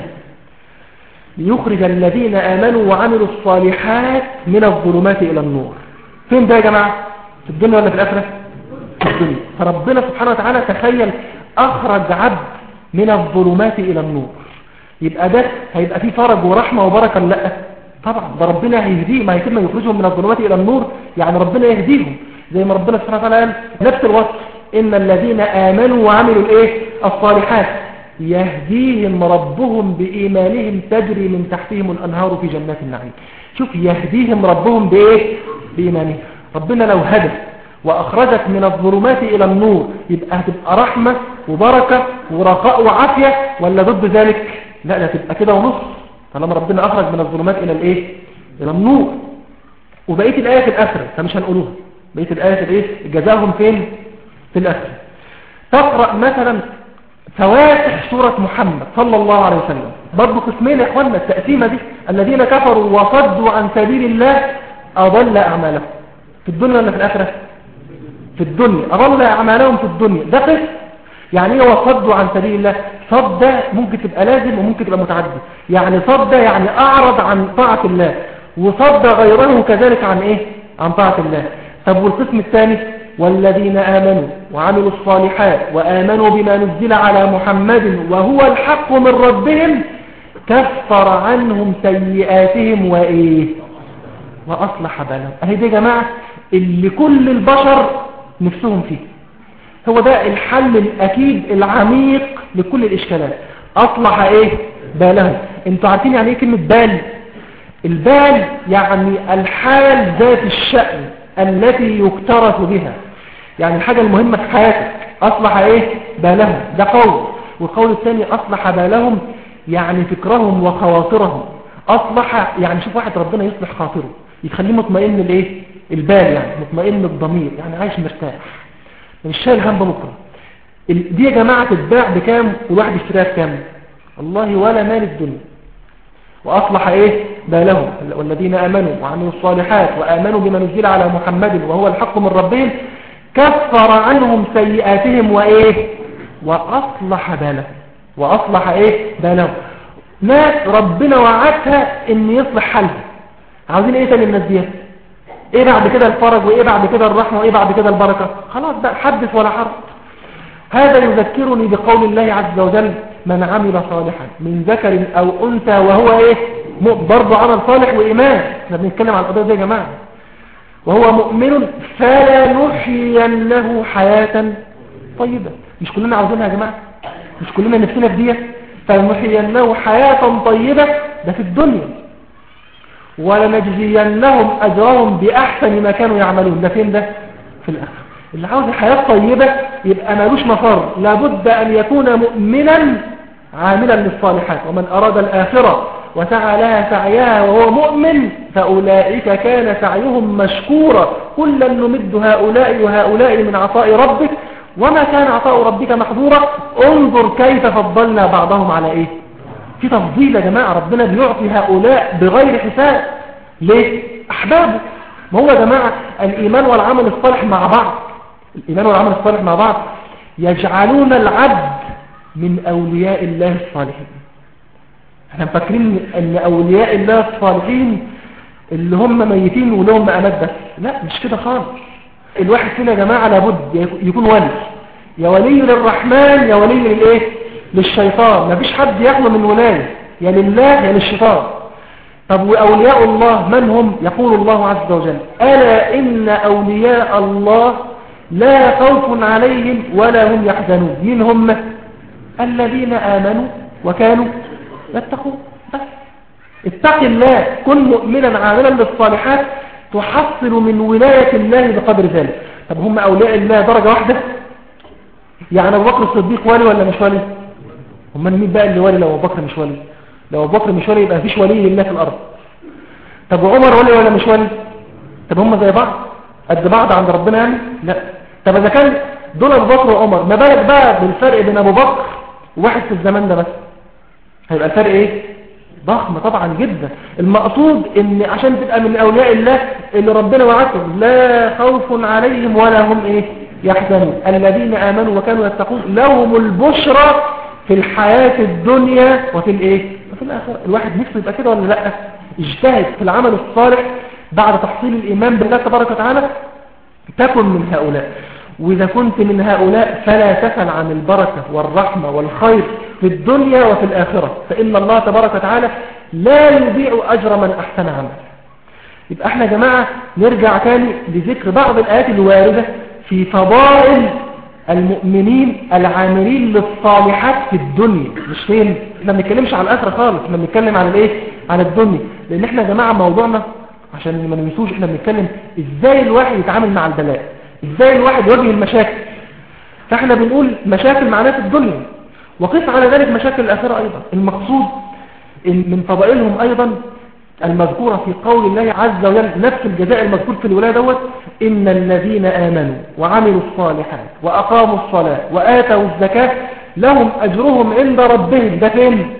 ليخرج الذين آمنوا وعملوا الصالحات من الظلمات إلى النور. فين ده يا جماعة؟ في الدنيا ولا في الآخرة؟ في الدنيا. فربنا سبحانه وتعالى تخيل أخرج عبد من الظلمات إلى النور، يبقى ده هيبقى فيه فرج ورحمة وبركة. لا طبعا ده ربنا هيهديه، ما يتم يخرجهم من الظلمات إلى النور يعني ربنا يهديهم زي ما ربنا سبحانه وتعالى قال نفس الوصف إن الذين آمنوا وعملوا الإيه؟ الصالحات يهديهم ربهم بإيمانهم تجري من تحتهم الأنهار في جنات النعيم. شوف يهديهم ربهم بإيه؟ بإيمانهم. ربنا لو هدى وأخرجك من الظلمات إلى النور يبقى هتبقى رحمة وبركة ورخاء وعافية ولا ضد ذلك؟ لا تبقى كده ونص طالما ربنا أخرج من الظلمات إلى الإيه؟ إلى النور. وبقية الآية في الآخرة فمش هنقولوها. بقية الآية في الإيه؟ جزاهم فين؟ في الآخرة. تقرأ مثلا فواتح سورة محمد صلى الله عليه وسلم برضو قسمين يا اخوانا التقسيمة دي. الذين كفروا وصدوا عن سبيل الله أضل أعمالهم في الدنيا ولا في الآخرة؟ في الدنيا. أضل أعمالهم في الدنيا ده قسم. يعني ايه وصدوا عن سبيل الله؟ صد ممكن تبقى لازم وممكن تبقى متعدي. يعني صد يعني أعرض عن طاعة الله، وصد غيره كذلك عن ايه؟ عن طاعة الله. طب والقسم الثاني والذين آمنوا وعملوا الصالحات وآمنوا بما نزل على محمد وهو الحق من ربهم كفر عنهم سيئاتهم وإيه وأصلح بالهم. أهي دي يا جماعة اللي كل البشر نفسهم فيه. هو ده الحل الأكيد العميق لكل الإشكالات. أصلح إيه بالهم. انتوا عارفين يعني إيه كلمة بال؟ البال يعني الحال ذات الشأن التي يكترث بها، يعني الحاجة المهمة في حياتك. أصلح إيه بالهم ده قول. والقول الثاني أصلح بالهم يعني فكرهم وخواطرهم. أصلح يعني شوف واحد ربنا يصلح خاطره يخليه مطمئن الإيه البال، يعني مطمئن الضمير، يعني عايش مرتاح مش شايل هم بكره. دي يا جماعة تتباع بكام والواحد يشتريها بكام؟ والله ولا مال الدنيا. وأصلح إيه بالهم والذين آمنوا وعملوا الصالحات وآمنوا بما نزل على محمد وهو الحق من ربهم كفر عنهم سيئاتهم وإيه وأصلح بالهم. وأصلح إيه بالهم. ناس ربنا وعدها إن يصلح حالها. عاوزين إيه تاني الناس دي؟ إيه بعد كده الفرج وإيه بعد كده الرحمة وإيه بعد كده البركة؟ خلاص بقى حدث ولا حرج. هذا يذكرني بقول الله عز وجل من عمل صالحا من ذكر أو أنثى وهو إيه برضو عمل صالح وإيمان. احنا بنتكلم عن القضية دي يا جماعة. وهو مؤمن فلنحيينه حياة طيبة. مش كلنا عاوزينها يا جماعة؟ مش كلنا نفسنا في دي؟ فلنحيينه حياة طيبة ده في الدنيا، ولنجزينهم أجرهم بأحسن ما كانوا يعملون ده فين؟ ده في الآخرة. اللي عاوز حياة طيبة يبقى مالوش مفر، لابد أن يكون مؤمنا عاملا للصالحات. ومن أراد الآخرة وسعى لها سعيها وهو مؤمن فأولئك كان سعيهم مشكورا كلا نمد هؤلاء وهؤلاء من عطاء ربك وما كان عطاء ربك محظورا انظر كيف فضلنا بعضهم على ايه. في تفضيل يا جماعة، ربنا بيعطي هؤلاء بغير حساب. ليه؟ أحبابه. ما هو يا جماعة الإيمان والعمل الصالح مع بعض، الإيمان والعمل الصالح مع بعض يجعلون العبد من أولياء الله الصالحين. احنا مفكرين ان أولياء الله الصالحين اللي هم ميتين ولهم مقامات بس. لا مش كده خالص. الواحد فينا يا جماعة لابد يكون ولي، يا ولي للرحمن يا ولي للايه للشيطان. مفيش حد يخلو من ولاية يا لله يا للشيطان. طب وأولياء الله من هم؟ يقول الله عز وجل ألا إن أولياء الله لا خوف عليهم ولا هم يحزنون. مين هم؟ الذين آمنوا وكانوا يتقون. بس اتق الله، كن مؤمنا عاملا للصالحات تحصل من ولاية الله بقدر ذلك. طب هم أولياء الله درجة واحدة؟ يعني أبو بكر الصديق ولي ولا مش ولي؟ هم مين بقى اللي ولي لو أبو بكر مش ولي؟ لو أبو بكر مش ولي يبقى مفيش ولي لله في الأرض. طب عمر ولي ولا مش ولي؟ طب هم زي بعض قد بعض عند ربنا يعني؟ لا. طب إذا كان دول أبو بكر وعمر، ما بالك بقى بالفرق بين أبو بكر وواحد في الزمان ده بس؟ هيبقى الفرق ايه؟ ضخم طبعا جدا. المقصود ان عشان تبقى من اولياء الله اللي ربنا وعدهم لا خوف عليهم ولا هم ايه يحزنون الذين امنوا وكانوا يتقون لهم البشرى في الحياة الدنيا وفي الايه وفي الاخرة. الواحد نفسه يبقى كده ولا لا؟ اجتهد في العمل الصالح بعد تحصيل الايمان بالله تبارك وتعالى تكن من هؤلاء. واذا كنت من هؤلاء فلا تسل عن البركة والرحمة والخير في الدنيا وفي الآخرة، فإن الله تبارك وتعالى لا يضيع أجر من أحسن عمل. يبقى احنا يا جماعة نرجع تاني لذكر بعض الآيات الواردة في فضائل المؤمنين العاملين للصالحات في الدنيا. مش فين؟ احنا ما بنتكلمش على الآخرة خالص، احنا بنتكلم على الايه؟ على الدنيا. لأن احنا يا جماعة موضوعنا عشان ما ننسوش احنا بنتكلم ازاي الواحد يتعامل مع البلاء، ازاي الواحد يواجه المشاكل. فاحنا بنقول مشاكل معناها في الدنيا، وقف على ذلك مشاكل الآخرة أيضا. المقصود من فضائلهم أيضا المذكورة في قول الله عز وجل نفس الجزاء المذكور في الولاية دوت إن الذين آمنوا وعملوا الصالحات وأقاموا الصلاة وآتوا الزكاة لهم أجرهم عند ربهم. ده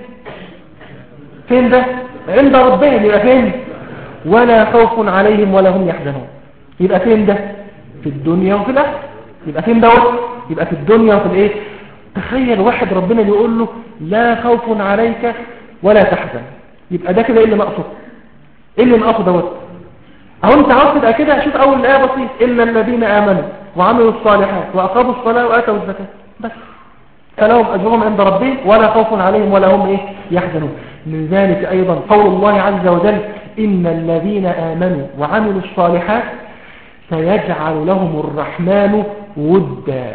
فين ده؟ عند ربهم. يبقى فين؟ ولا خوف عليهم ولا هم يحزنون. يبقى فين ده؟ في الدنيا وفي الآخرة. يبقى فين ده؟ يبقى في الدنيا وفي الايه. تخيل واحد ربنا بيقول له لا خوف عليك ولا تحزن، يبقى ده كده ايه اللي ناقصه؟ ايه اللي ناقصه دوت؟ اهو انت عاوز تبقى كده. شوف اول الايه بسيط، الا الذين امنوا وعملوا الصالحات واقاموا الصلاه واتوا الزكاه بس، فلهم اجرهم عند ربهم ولا خوف عليهم ولا هم ايه يحزنون. من ذلك ايضا قول الله عز وجل ان الذين امنوا وعملوا الصالحات سيجعل لهم الرحمن ودا.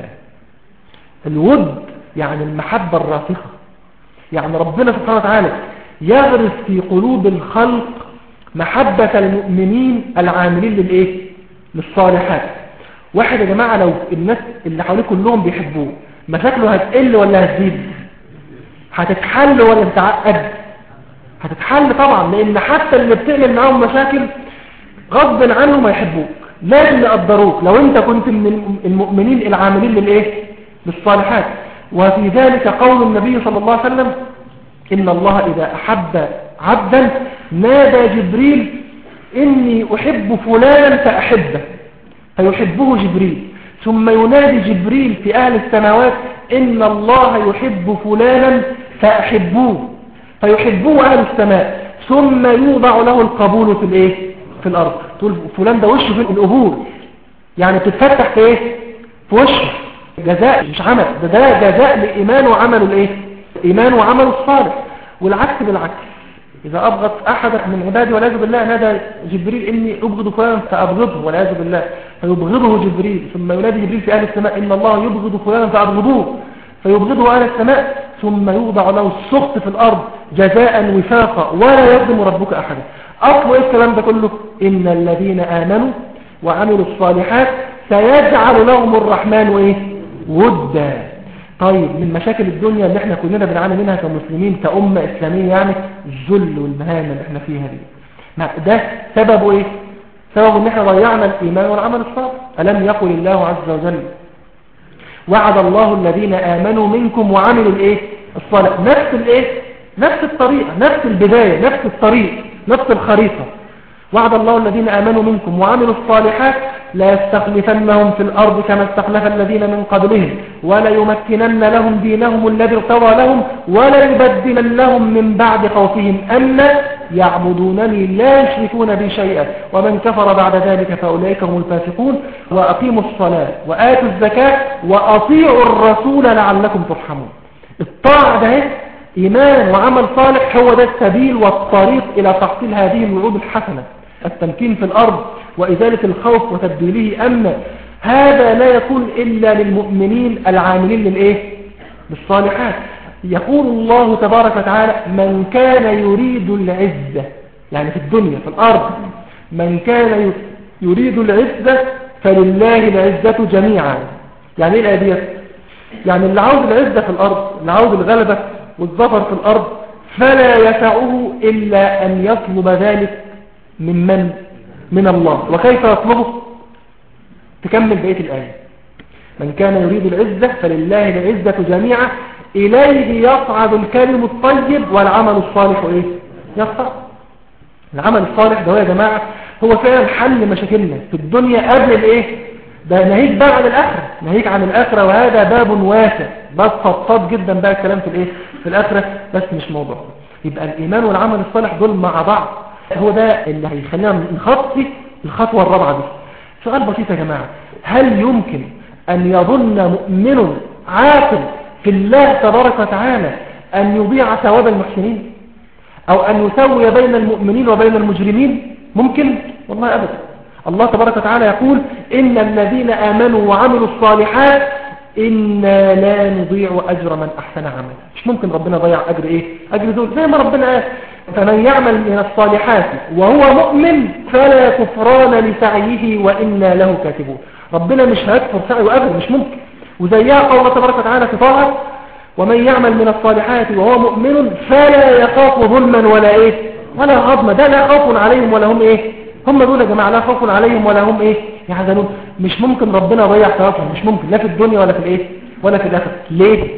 الود يعني المحبة الراسخة، يعني ربنا سبحانه وتعالى يغرس في قلوب الخلق محبة المؤمنين العاملين للإيه؟ للصالحات. واحد يا جماعة لو الناس اللي حواليه كلهم بيحبوه، مشاكله هتقل ولا هتزيد؟ هتتحل ولا تتعقد؟ هتتحل طبعا، لأن حتى اللي بتعمل معاهم مشاكل غصب عنهم هيحبوك، لازم يقدروك لو انت كنت من المؤمنين العاملين للإيه؟ للصالحات. وفي ذلك قول النبي صلى الله عليه وسلم إن الله إذا أحب عبدا نادى جبريل إني أحب فلانا فأحبه، فيحبه جبريل، ثم ينادي جبريل في أهل السماوات إن الله يحب فلانا فأحبوه، فيحبه أهل السماء، ثم يوضع له القبول في الإيه؟ في الأرض. تقول فلان ده وشه في القبول، يعني تتفتح في إيه؟ في وشه. جزاء مش عمل، ده جزاء لإيمان وعمل الإيه؟ إيمان وعمل الصالح. والعكس بالعكس، إذا أبغض أحدك من عبادي والعياذ بالله نادى جبريل إني أبغض فلانا فأبغضه والعياذ بالله، فيبغضه جبريل، ثم ينادي جبريل في أهل السماء إن الله يبغض فلانا فأبغضوه، فيبغضه أهل السماء، ثم يوضع له السخط في الأرض جزاء وفاقا ولا يظلم ربك أحدا. أصل إيه الكلام ده كله؟ إن الذين آمنوا وعملوا الصالحات سيجعل لهم الرحمن إيه؟ ودا. طيب من مشاكل الدنيا اللي احنا كلنا بنعاني منها كمسلمين كأمة إسلامية، يعني الذل والمهانة اللي احنا فيها دي، ده سببه ايه؟ سببه ان احنا ضيعنا الإيمان والعمل الصالح. ألم يقل الله عز وجل وعد الله الذين آمنوا منكم وعملوا الايه؟ الصالح. نفس الايه؟ نفس الطريقة، نفس البداية، نفس الطريق، نفس الخريطة. وعد الله الذين آمنوا منكم وعملوا الصالحات لا يستخلفنهم في الأرض كما استخلف الذين من قبلهم ولا يمكنن لهم دينهم الذي ارتضى لهم ولا يبدلن لهم من بعد خوفهم أمنا يعبدونني لا يشركون بي شيئا ومن كفر بعد ذلك فأولئك هم الفاسقون وأقيموا الصلاة وآتوا الزكاة وأطيعوا الرسول لعلكم ترحمون. الطاعة ده إيمان وعمل صالح، هو ده السبيل والطريق إلى تحصيل هذه الوعود الحسنة، التمكين في الأرض وإزالة الخوف وتبديله أمنا. هذا لا يكون إلا للمؤمنين العاملين للإيه؟ بالصالحات. يقول الله تبارك وتعالى من كان يريد العزة، يعني في الدنيا في الأرض، من كان يريد العزة فلله العزة جميعا. يعني إيه الآية دي؟ يعني اللي عاوز العزة في الأرض، اللي عاوز الغلبة والظفر في الأرض، فلا يسعه إلا أن يطلب ذلك من الله. وكيف يطلبه؟ تكمل بقية الآية. من كان يريد العزة فلله العزة جميعا إليه يصعد الكلم الطيب والعمل الصالح إيه؟ يصعد. العمل الصالح ده يا جماعة هو فعلا حل مشاكلنا في الدنيا قبل الإيه؟ ده ناهيك بقى عن الآخرة، ناهيك عن الآخرة، وهذا باب واسع، بس فضفاض جدا بقى الكلام في الإيه؟ في الآخرة، بس مش موضوع. يبقى الإيمان والعمل الصالح دول مع بعض، هو ده اللي هيخلينا نخطي الخطوة الرابعة دي. سؤال بسيط يا جماعة، هل يمكن أن يظن مؤمن عاقل في الله تبارك وتعالى أن يضيع ثواب المحسنين أو أن يسوي بين المؤمنين وبين المجرمين؟ ممكن؟ والله أبدا. الله تبارك وتعالى يقول إن الذين آمنوا وعملوا الصالحات إنا لا نضيع أجر من أحسن عملا. مش ممكن ربنا ضيع أجر إيه؟ أجر دول، زي ما ربنا قال فمن يعمل من الصالحات وهو مؤمن فلا كفران لسعيه وإنا له كاتبون. ربنا مش هيكفر سعيه أبدا، مش ممكن. وزيها قول الله تبارك وتعالى في طه ومن يعمل من الصالحات وهو مؤمن فلا يخاف ظلما ولا إيه؟ ولا غضما. ده لا خوف عليهم ولا هم إيه؟ هم دول يا جماعة لا خوف عليهم ولا هم إيه؟ يحزنون. مش ممكن ربنا ضيع ثوابهم، مش ممكن، لا في الدنيا ولا في الإيه؟ ولا في الآخرة. ليه؟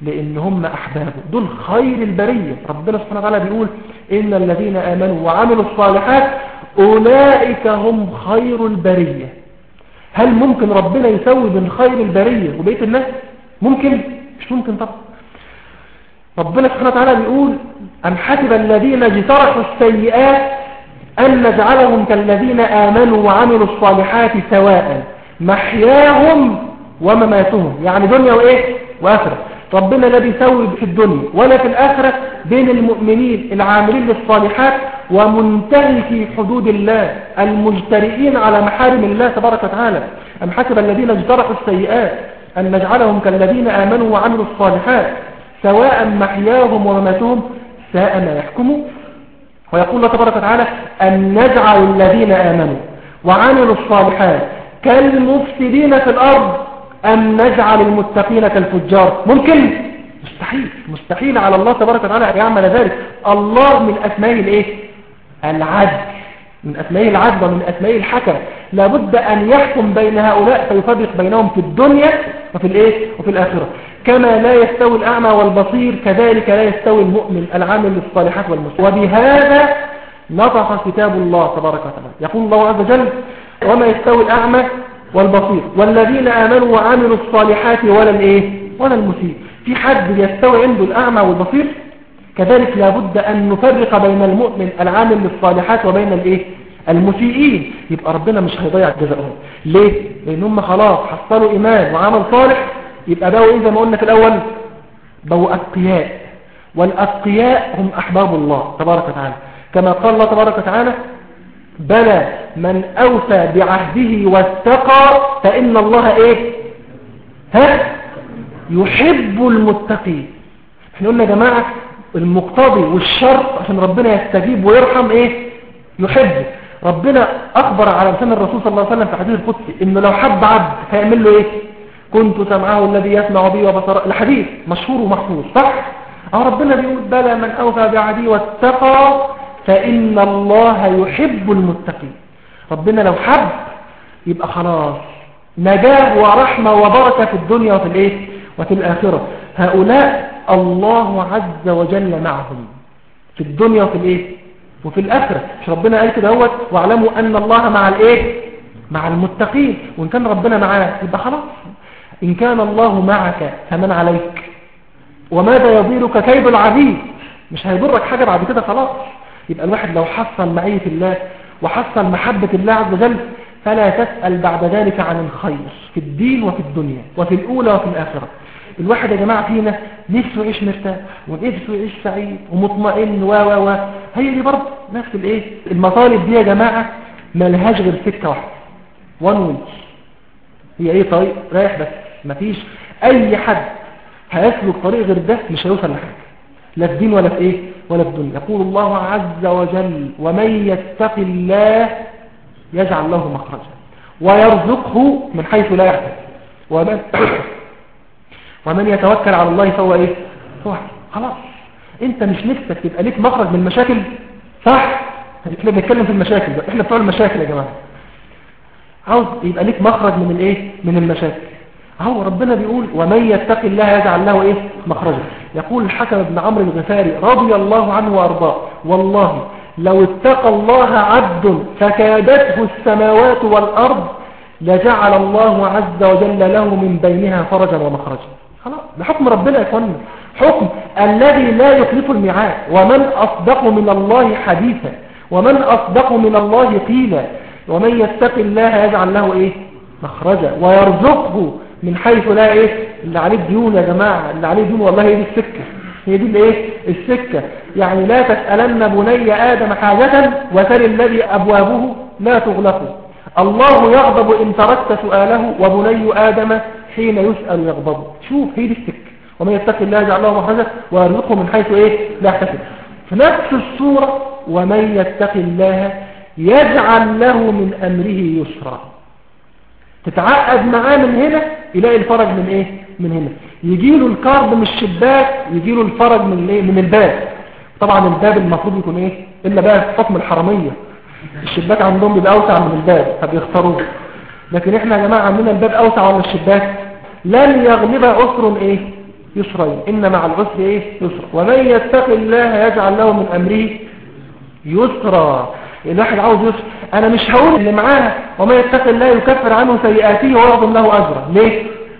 لأن هم أحبابه، دول خير البرية. ربنا سبحانه وتعالى بيقول إن الذين آمنوا وعملوا الصالحات أولئك هم خير البرية. هل ممكن ربنا يسوي بين خير البرية وبقية الناس؟ ممكن؟ مش ممكن طبعا. ربنا سبحانه وتعالى بيقول أم حسب الذين اجترحوا السيئات أن نجعلهم كالذين آمنوا وعملوا الصالحات سواء محياهم ومماتهم، يعني دنيا وإيه وآخرة. ربنا لا بيسوي في الدنيا ولا في الآخرة بين المؤمنين العاملين للصالحات ومنتهكي حدود الله المجترئين على محارم الله تبارك وتعالى. أم حسب الذين اجترحوا السيئات أن نجعلهم كالذين آمنوا وعملوا الصالحات سواء محياهم ومماتهم ساء ما يحكموا. ويقول الله تبارك وتعالى أن نجعل الذين آمنوا وعملوا الصالحات كالمفسدين في الأرض أم نجعل المتقين كالفجار. ممكن؟ مستحيل. مستحيل على الله تبارك وتعالى أن يعمل ذلك. الله من أسمائه الإيه؟ العدل، من أسمائه العدل ومن أسمائه الحكم. لابد أن يحكم بين هؤلاء فيفرق بينهم في الدنيا وفي الإيه؟ وفي الآخرة. كما لا يستوي الأعمى والبصير كذلك لا يستوي المؤمن العامل للصالحات والمسلم. وبهذا نطق كتاب الله تبارك وتعالى. يقول الله عز وجل وما يستوي الأعمى والبصير والذين آمنوا وعملوا الصالحات ولا الإيه؟ ولا المسيء. في حد يستوي عنده الأعمى والبصير؟ كذلك لابد أن نفرق بين المؤمن العامل للصالحات وبين الإيه؟ المسيئين. يبقى ربنا مش هيضيع جزاءهم. ليه؟ لأن هم خلاص حصلوا إيمان وعمل صالح، يبقى بقوا إيه زي ما قلنا في الأول؟ بقوا أتقياء، والأتقياء هم أحباب الله تبارك وتعالى. كما قال الله تبارك وتعالى بلى من أوفى بعهده واتقى فإن الله إيه؟ يحب المتقين. احنا قلنا يا جماعة المقتضي والشرط عشان ربنا يستجيب ويرحم إيه؟ يحبه. ربنا أخبر على لسان الرسول صلى الله عليه وسلم في حديث القدسي إنه لو حب عبد هيعمل له إيه؟ كنت سمعه الذي يسمع به وبصره. الحديث مشهور ومحفوظ صح؟ ربنا بيقول بلى من أوفى بعهده واتقى فإن الله يحب المتقين. ربنا لو حب يبقى خلاص نجاة ورحمة وبركة في الدنيا وفي الإيه؟ وفي الآخرة. هؤلاء الله عز وجل معهم في الدنيا وفي الإيه؟ وفي الآخرة. مش ربنا قال كده هو واعلموا أن الله مع الإيه؟ مع المتقين. وإن كان ربنا معاه يبقى خلاص. إن كان الله معك فمن عليك؟ وماذا يضيرك كيد العبيد؟ مش هيضرك حاجة بعد كده خلاص. يبقى الواحد لو حصل معية الله وحصل محبة الله عز وجل فلا تسأل بعد ذلك عن الخير في الدين وفي الدنيا وفي الأولى وفي الآخرة. الواحد يا جماعة فينا نفسه يعيش مرتاح ونفسه يعيش سعيد ومطمئن هي دي برضه نفس الايه المطالب دي يا جماعة ما لهاش غير سكة واحدة وان هي ايه طريق رايح بس. مفيش اي حد هيسلك طريق غير ده مش هيوصل لحاجة لا في دين ولا في ايه ولا في الدنيا. يقول الله عز وجل ومن يتق الله يجعل له مخرجا ويرزقه من حيث لا يحتسب ومن يتوكل على الله فهو ايه صح. خلاص انت مش نفسك تبقى ليك مخرج من المشاكل صح. احنا بنتكلم في المشاكل بقى. احنا بتوع المشاكل يا جماعه. عاوز يبقى ليك مخرج من الايه من المشاكل. اهو ربنا بيقول ومن يتق الله يجعل له ايه مخرجا. يقول الحكم بن عمرو الغفاري رضي الله عنه وارضاه والله لو اتقى الله عبد فكادته السماوات والارض لجعل الله عز وجل له من بينها فرجا ومخرجا. خلاص ده حكم ربنا يا اخوانا. حكم الذي لا يخلف الميعاد. ومن أصدق من الله حديثا ومن أصدق من الله قيلا. ومن يتق الله يجعل له ايه مخرجا ويرزقه من حيث لا ايه. اللي عليه ديون يا جماعة اللي عليه ديون والله هي دي السكة. هي دي الايه السكة. يعني لا تسألن بني آدم حاجة وسل الذي أبوابه لا تغلق. الله يغضب إن تركت سؤاله وبني آدم حين يسأل يغضب. شوف هي دي السكة. ومن يتق الله يجعل له مخرجا ويرزقه من حيث ايه لا يحتسب. في نفس السورة ومن يتق الله يجعل له من أمره يسرا. تتعقد معاه من هنا يلاقي الفرج من ايه من هنا. يجيله الكرب من الشباك يجيله الفرج من ايه من الباب. طبعا الباب المفروض يكون ايه الا بقى في حكم الحرمية الشباك عندهم بيبقى اوسع من الباب فبيختاروه. لكن احنا يا جماعة عندنا الباب اوسع ولا الشباك؟ لن يغلب عسر ايه يسرين، إن مع العسر إيه يسر، ومن يتق الله يجعل له من أمره يسرا. الواحد عاوز يسر. أنا مش هقول اللي معاه ومن يتق الله يكفر عنه سيئاته ويعظم له أجرا. ليه؟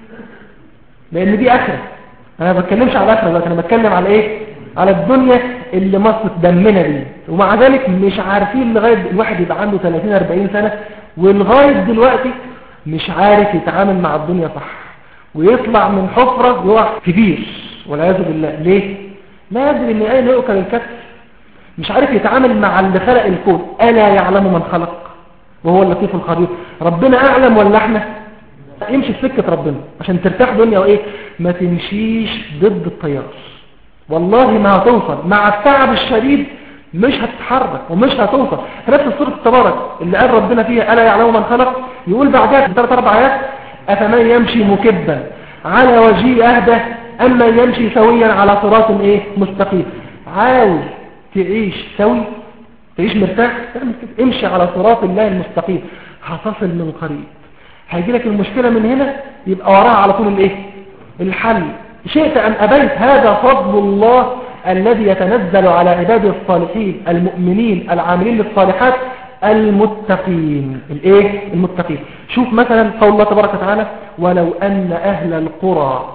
لأن دي آخرة. أنا ما بتكلمش على الآخرة دلوقتي، أنا بتكلم على إيه؟ على الدنيا اللي مصت دمنا دي. ومع ذلك مش عارفين لغاية الواحد يبقى عنده 30-40 سنة ولغاية دلوقتي مش عارف يتعامل مع الدنيا صح، ويطلع من حفرة يقع في بير والعياذ بالله. ليه؟ لا يدري ان اين يؤكل الكتف، مش عارف يتعامل مع اللي خلق الكون. ألا يعلم من خلق وهو اللطيف الخبير. ربنا أعلم ولا احنا؟ امشي في سكة ربنا عشان ترتاح دنيا وايه، ما تمشيش ضد التيار. والله ما هتوصل مع التعب الشديد، مش هتتحرك ومش هتوصل. نفس سورة التبارك اللي قال ربنا فيها ألا يعلم من خلق، يقول بعدها في 3-4 آيات أفمن يمشي مكبا على وجهه أهدى أما يمشي سويا على صراط ايه مستقيم. عاوز تعيش سوي، تعيش مرتاح، امشي على صراط الله المستقيم، هتصل من قريب. هيجي لك المشكلة من هنا يبقى وراها على طول الايه الحل. شئت أم أبيت هذا فضل الله الذي يتنزل على عباده الصالحين المؤمنين العاملين للصالحات المتقين. الايه المتقين. شوف مثلا قول الله تبارك وتعالى ولو أن أهل القرى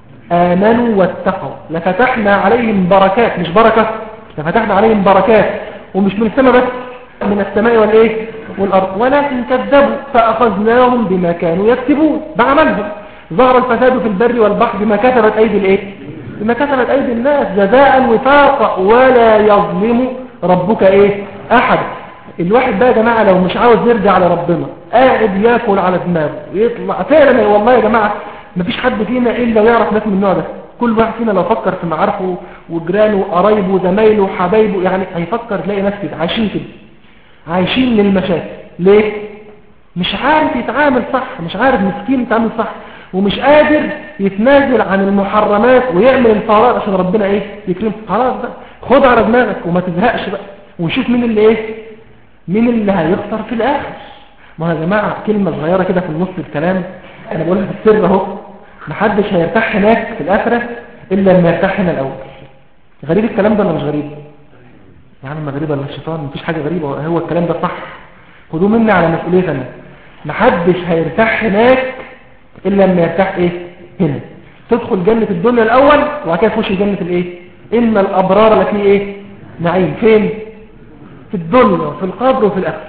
آمنوا واتقوا لفتحنا عليهم بركات، مش بركة، لفتحنا عليهم بركات، ومش من السماء بس، من السماء والايه والأرض، ولكن كذبوا فأخذناهم بما كانوا يكسبون بعملهم. ظهر الفساد في البر والبحر بما كسبت أيدي الايه بما كسبت أيدي الناس جزاء وفاقا ولا يظلم ربك ايه أحد. الواحد بقى يا جماعة لو مش عاوز يرجع لربنا قاعد ياكل على دماغه ويطلع فعلا. والله يا جماعة مفيش حد فينا إلا ويعرف ناس من النوع ده. كل واحد فينا لو فكر في معارفه وجيرانه وقرايبه وزمايله وحبايبه يعني هيفكر تلاقي ناس كده عايشين كده، عايشين للمشاكل. ليه؟ مش عارف يتعامل صح، مش عارف مسكين يتعامل صح، ومش قادر يتنازل عن المحرمات ويعمل الفرائض عشان ربنا ايه يكرمه. خلاص بقى خد على دماغك وما تزهقش بقى، ونشوف مين اللي ايه مين اللي هيخسر في الاخر. ما يا جماعه كلمه صغيره كده في النص الكلام انا بقولها في السر اهو، محدش هيرتاح هناك في الاخره الا لما يرتاح هنا الاول. غريب الكلام ده ولا مش غريب؟ يعني ما غريب ولا الشيطان؟ مفيش حاجه غريبه، هو الكلام ده صح. خدوه مني على مسؤوليه انا. محدش هيرتاح هناك الا لما يرتاح ايه هنا. تدخل جنه الدنيا الاول وبعد كده تخش جنه الايه. ان الابرار لفي ايه نعيم. فين؟ في الدنيا وفي القبر وفي الاخره.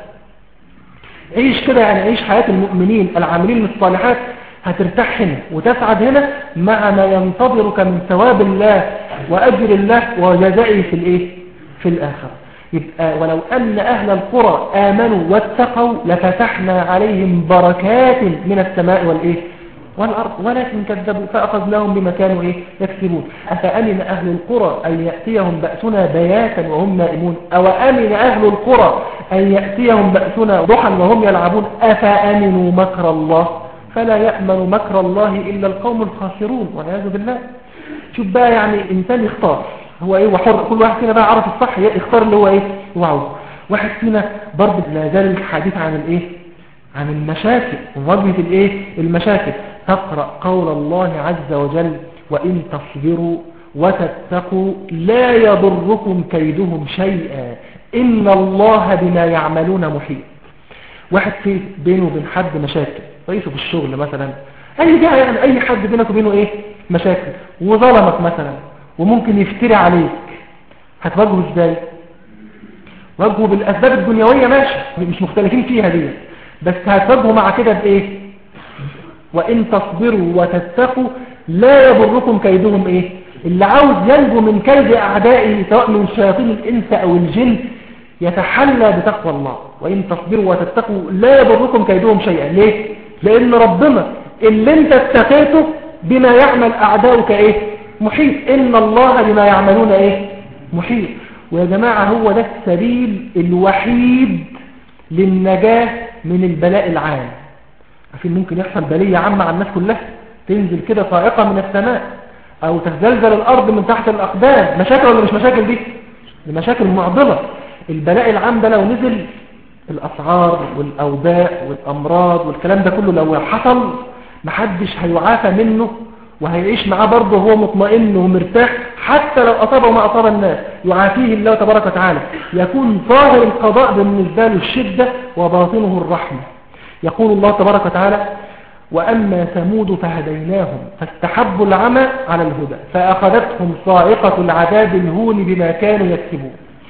عيش كده يعني عيش حياه المؤمنين العاملين للصالحات، هترتاح هنا وتسعد هنا مع ما ينتظرك من ثواب الله وأجر الله وجزائه في الإيه؟ في الآخرة. يبقى ولو أن أهل القرى آمنوا واتقوا لفتحنا عليهم بركات من السماء والإيه؟ والأرض ولكن كذبوا فأخذناهم بما كانوا إيه؟ يكسبون. أفأمن أهل القرى أن يأتيهم بأسنا بياتا وهم نائمون أو أمن أهل القرى أن يأتيهم بأسنا ضحى وهم يلعبون أفأمنوا مكر الله فلا يأمن مكر الله إلا القوم الخاسرون والعياذ بالله. شوف بقى يعني إنسان يختار هو إيه وحر. كل واحد فينا بقى عرف الصح يختار اللي هو إيه هو عاوز. واحد فينا برضه لا زال الحديث عن الإيه عن المشاكل ومواجهة الإيه المشاكل. تقرأ قول الله عز وجل وإن تصبروا وتتقوا لا يضركم كيدهم شيئا إن الله بما يعملون محيط. واحد في بينه وبين حد مشاكل، رئيسه في الشغل مثلا، اي جهه يعني اي حد بينك وبينه ايه مشاكل، وظلمك مثلا وممكن يفتري عليك، هتواجهه ازاي؟ واجهه بالاسباب الدنيويه ماشي مش مختلفين فيها دي، بس هتواجهه مع كده بايه؟ وان تصبروا وتتقوا لا يضركم كيدهم ايه. اللي عاوز ينجو من كيد اعدائه سواء من شياطين الانس او الجن يتحلى بتقوى الله. وإن تصبروا وتتقوا لا يضركم كيدهم شيئا. ليه؟ لأن ربنا اللي انت اتقيته بما يعمل أعداؤك إيه؟ محيط. إن الله بما يعملون إيه؟ محيط. ويا جماعة هو ده السبيل الوحيد للنجاة من البلاء العام. عارفين ممكن يحصل بلية عامة على الناس كلها، تنزل كده صاعقة من السماء أو تزلزل الأرض من تحت الأقدام. مشاكل ولا مش مشاكل دي؟ دي مشاكل معضلة. البلاء العام ده لو نزل الأسعار والأوباء والأمراض والكلام ده كله لو حصل محدش هيعافى منه وهيعيش معاه برضه هو مطمئن ومرتاح، حتى لو أصابه ما أصاب الناس يعافيه الله تبارك وتعالى. يكون ظاهر القضاء بالنسبة له الشدة وباطنه الرحمة. يقول الله تبارك وتعالى: وأما ثمود فهديناهم فاستحبوا العمى على الهدى فأخذتهم صاعقة العذاب الهون بما كانوا يكسبون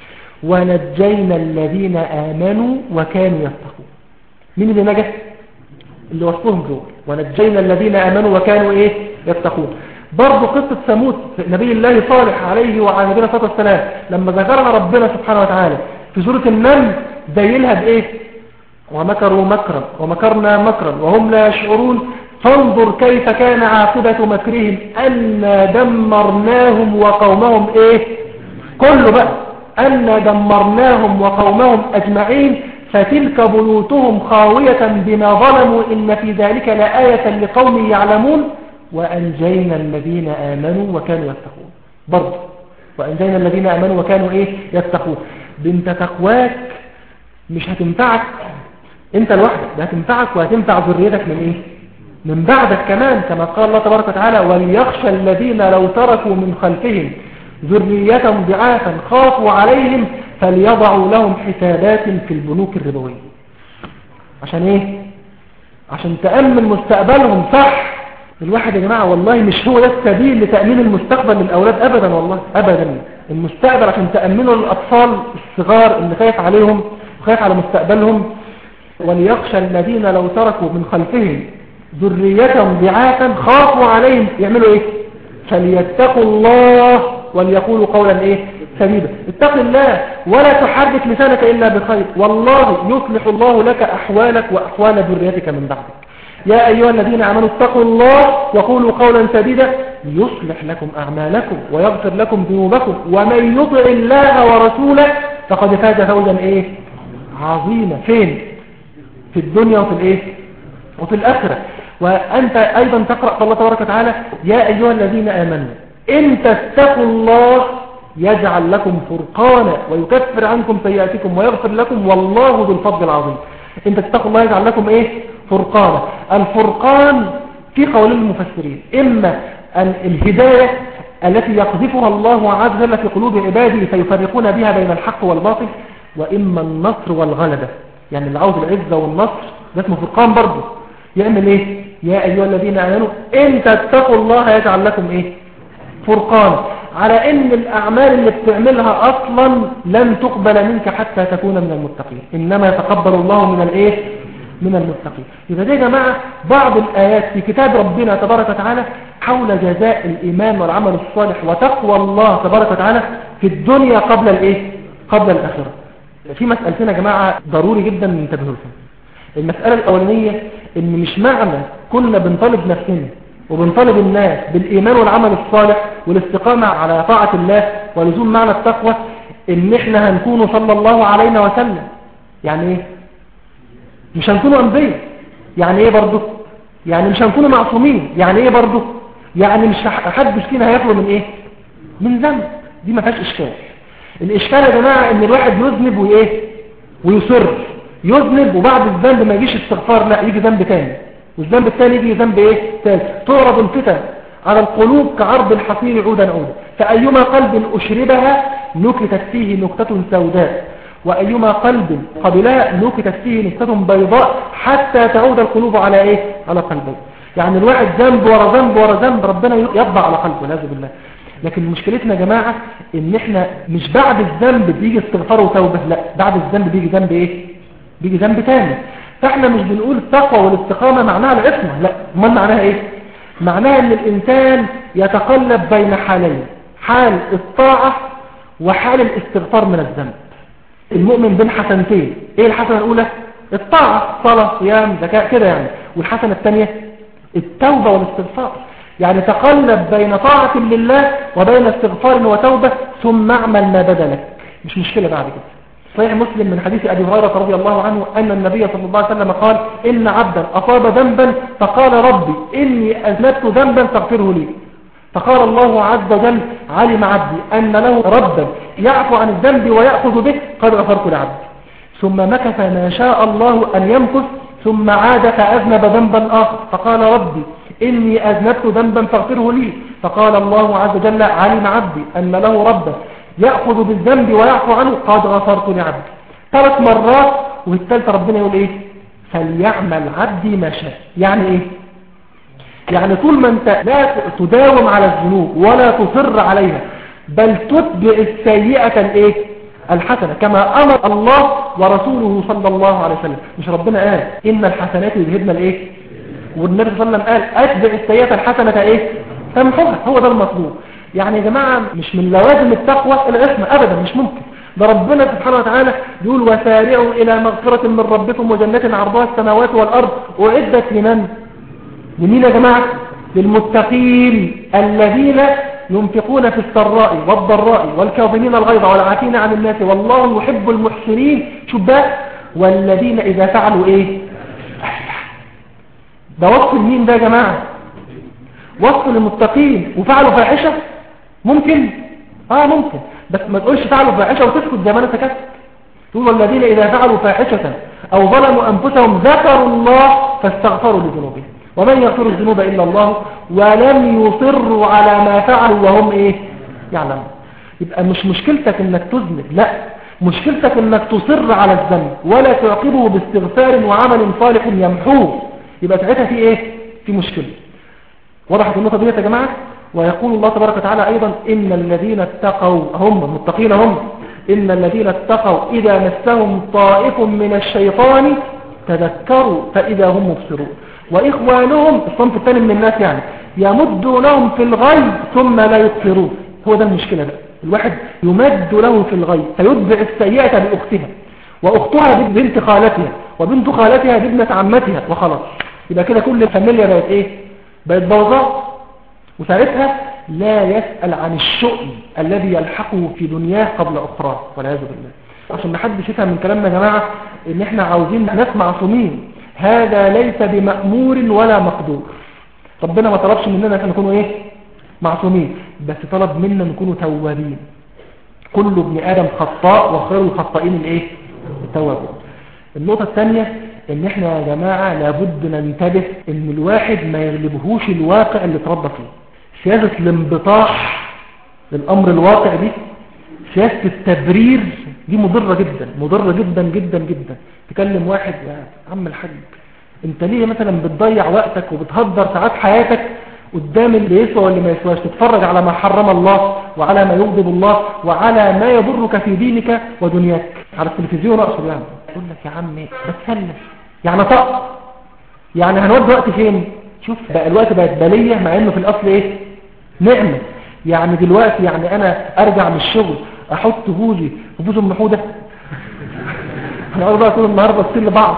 ونجينا الذين آمنوا وكانوا يتقون. مين اللي نجح؟ اللي وصفهم دول، ونجينا الذين آمنوا وكانوا يتقون. برضو قصة ثمود نبي الله صالح عليه وعلى نبينا الصلاة والسلام لما ذكرها ربنا سبحانه وتعالى في سورة النمل زيلها بإيه؟ ومكروا مكرا ومكرنا مكرا وهم لا يشعرون فانظر كيف كان عاقبة مكرهم أنا دمرناهم وقومهم كله بقى أنا دمرناهم وقومهم أجمعين فتلك بيوتهم خاوية بما ظلموا إن في ذلك لآية لقوم يعلمون وأنجينا الذين آمنوا وكانوا يتقون. برضه وأنجينا الذين آمنوا وكانوا يتقون. بنت تقواك مش هتنفعك انت لوحدك، ده هتنفعك وهتنفع ذريتك من بعدك كمان، كما قال الله تبارك وتعالى: وليخشى الذين لو تركوا من خلفهم ذرية ضعافا خافوا عليهم فليضعوا لهم حسابات في البنوك الربوية. عشان عشان تأمن مستقبلهم. صح، الواحد يا جماعة والله مش هو ده السبيل لتأمين المستقبل للأولاد أبدا، والله أبدا. المستقبل عشان تأمنه للأطفال الصغار اللي خايف عليهم وخايف على مستقبلهم: وليخشى الذين لو تركوا من خلفهم ذرية ضعافا خافوا عليهم يعملوا فليتقوا الله وليقولوا قولا سديدا. اتق الله ولا تحرك لسانك إلا بخير والله يصلح الله لك أحوالك وأحوال ذريتك من بعدك. يا أيها الذين آمنوا اتقوا الله وقولوا قولا سديدا يصلح لكم أعمالكم ويغفر لكم ذنوبكم ومن يطع الله ورسوله فقد فاز فوزا عظيما. فين؟ في الدنيا وفي الآخرة. وأنت أيضا تقرأ الله تبارك وتعالى: يا أيها الذين آمنوا إن تتقوا الله يجعل لكم فرقانا ويكفر عنكم سيئاتكم ويغفر لكم والله ذو الفضل العظيم. إن تتقوا الله يجعل لكم فرقانا. الفرقان في قول المفسرين إما الهداية التي يقذفها الله عز وجل في قلوب عباده فيفرقون بها بين الحق والباطل، وإما النصر والغلبة، يعني اللي عاوز العزة والنصر ده اسمه فرقان برضه. يعمل يا أيها الذين آمنوا إن تتقوا الله يجعل لكم فرقان، على إن الأعمال اللي بتعملها أصلا لن تقبل منك حتى تكون من المتقين، إنما يتقبل الله من المتقين. يبقى دي يا جماعة بعض الآيات في كتاب ربنا تبارك وتعالى حول جزاء الإيمان والعمل الصالح وتقوى الله تبارك وتعالى في الدنيا قبل الآخرة. في مسألتين يا جماعة ضروري جدا ننتبه لهم. المسألة الأولانية إن مش معنى كنا بنطالب نفسنا وبنطالب الناس بالإيمان والعمل الصالح والاستقامة على طاعة الله ولزوم معنى التقوى إن إحنا هنكون صلى الله علينا وسلم. يعني مش هنكونوا أنبياء. يعني برضو؟ يعني مش هنكونوا معصومين. يعني برضو؟ يعني مش حد فينا هيخلو من ذنب. دي ما فيهاش إشكال. الإشكال يا جماعة إن الواحد يذنب ويصر يذنب وبعد الذنب ما يجيش استغفار، لا يجي ذنب تاني والذنب الثاني يجي ذنب ثالث. تعرض الفتن على القلوب كعرض الحصير عودا عودا، فأيما قلب أشربها نكتت فيه نكتة سوداء وأيما قلب قبلها نكتت فيه نكتة بيضاء حتى تعود القلوب على على قلبه. يعني الواحد ذنب ورا ذنب ورا ذنب ربنا يطبع على قلبه والعياذ بالله. لكن مشكلتنا يا جماعة ان احنا مش بعد الذنب بيجي استغفار وتوبة، لا بعد الذنب بيجي ذنب بيجي ذنب تاني. فاحنا مش بنقول التقوى والاستقامة معناها العصمة، لا. امال معناها معناها ان الانسان يتقلب بين حالين: حال الطاعة وحال الاستغفار من الذنب. المؤمن بين حسنتين. الحسنة الاولى؟ الطاعة، صلاة صيام زكاة كده يعني. والحسنة الثانية التوبة والاستغفار. يعني تقلب بين طاعة لله وبين استغفار وتوبة ثم اعمل ما بدا لك. مش مشكلة بعد كده. صحيح مسلم من حديث أبي هريرة رضي الله عنه أن النبي صلى الله عليه وسلم قال: إن عبدا أصاب ذنبا فقال: ربي إني أذنبت ذنبا فاغفره لي. فقال الله عز وجل: علم عبدي أن له ربا يعفو عن الذنب ويأخذ به قد غفرت لعبدي. ثم مكث ما شاء الله أن يمكث ثم عاد فأذنب ذنبا آخر فقال: ربي إني أذنبت ذنبا فاغفره لي. فقال الله عز وجل علم عبدي أن له ربا يأخذ بالذنب ويعفو عنه قد غفرت لعبدي. 3 مرات، وفي الثالثة ربنا يقول إيه؟ فليعمل عبدي ما شاء. يعني إيه؟ يعني طول ما أنت لا تداوم على الذنوب ولا تصر عليها، بل تتبع السيئة الإيه؟ الحسنة، كما أمر الله ورسوله صلى الله عليه وسلم. مش ربنا قال إن الحسنات يذهبن الإيه؟ والنبي صلى الله عليه وسلم قال أتبع السيئة الحسنة إيه؟ تمحوها. هو ده المطلوب. يعني يا جماعة مش من لوازم التقوى العصمة أبدا، مش ممكن. ده ربنا سبحانه وتعالى يقول وسارعوا إلى مغفرة من ربكم وجنة عرضها السماوات والأرض أعدت لمن؟ لمين يا جماعة؟ للمتقين الذين ينفقون في السراء والضراء والكاظمين الغيظ والعافين عن الناس والله يحب المحسنين. شوف بقى، والذين إذا فعلوا إيه؟ ده وصف مين ده يا جماعة؟ وصف للمتقين. وفعلوا فاحشة ممكن؟ ممكن، بس ما تقولش فعلوا فاحشة وتسكت زي ما انا سكت. تقول والذين إذا فعلوا فاحشة أو ظلموا أنفسهم ذكروا الله فاستغفروا لذنوبهم ومن يغفر الذنوب إلا الله ولم يصروا على ما فعلوا وهم إيه؟ يعلمون. يبقى مش مشكلتك انك تذنب، لا، مشكلتك انك تصر على الذنب ولا تعقبه باستغفار وعمل صالح يمحوه. يبقى ساعتها في ايه؟ في مشكلة. وضحت النقطة دي يا جماعة؟ ويقول الله تبارك وتعالى أيضا إن الذين اتقوا هم المتقين هم إن الذين اتقوا إذا مسهم طائف من الشيطان تذكروا فإذا هم مبصرون وإخوانهم الصنف الثاني من الناس يعني يمدونهم في الغي ثم لا يبصرون. هو ده المشكلة بقى، الواحد يمد له في الغي فيتبع السيئة بأختها وأختها بنت خالتها وبنت خالتها بابنة عمتها وخلاص. يبقى كده كل الفاميليا بقت ايه؟ بقت بوظاء. وساعتها لا يسأل عن الشؤم الذي يلحقه في دنياه قبل أخرى والعياذ بالله. عشان ما حدش يفهم من كلامنا يا جماعة ان احنا عاوزين ناس معصومين، هذا ليس بمأمور ولا مقدور. ربنا ما طلبش مننا ان نكونوا ايه؟ معصومين، بس طلب منا نكونوا توابين. كل ابن آدم خطاء وخير الخطائين الايه؟ التوابون. النقطة الثانية ان احنا يا جماعة لابد ننتبه ان الواحد ما يغلبهوش الواقع اللي اتربى فيه. سياسة الانبطاح للامر الواقع دي، سياسة التبرير دي مضرة جدا، مضرة جدا جدا جدا. تكلم واحد يا عم الحاج انت ليه مثلا بتضيع وقتك وبتهدر ساعات حياتك قدام اللي يسوى واللي ما يسواش، تتفرج على ما حرم الله وعلى ما يغضب الله وعلى ما يضرك في دينك ودنياك على التلفزيون اقصد. يعني يقول لك يا عم بتسلف يعني طق، يعني هنودي وقت فين؟ شوف بقى الوقت بقت بالية مع انه في الاصل ايه؟ نعمة. يعني دلوقتي يعني انا ارجع من الشغل احط بوزي وبوز ام حودة هنقول بقى طول النهار باصين لبعض.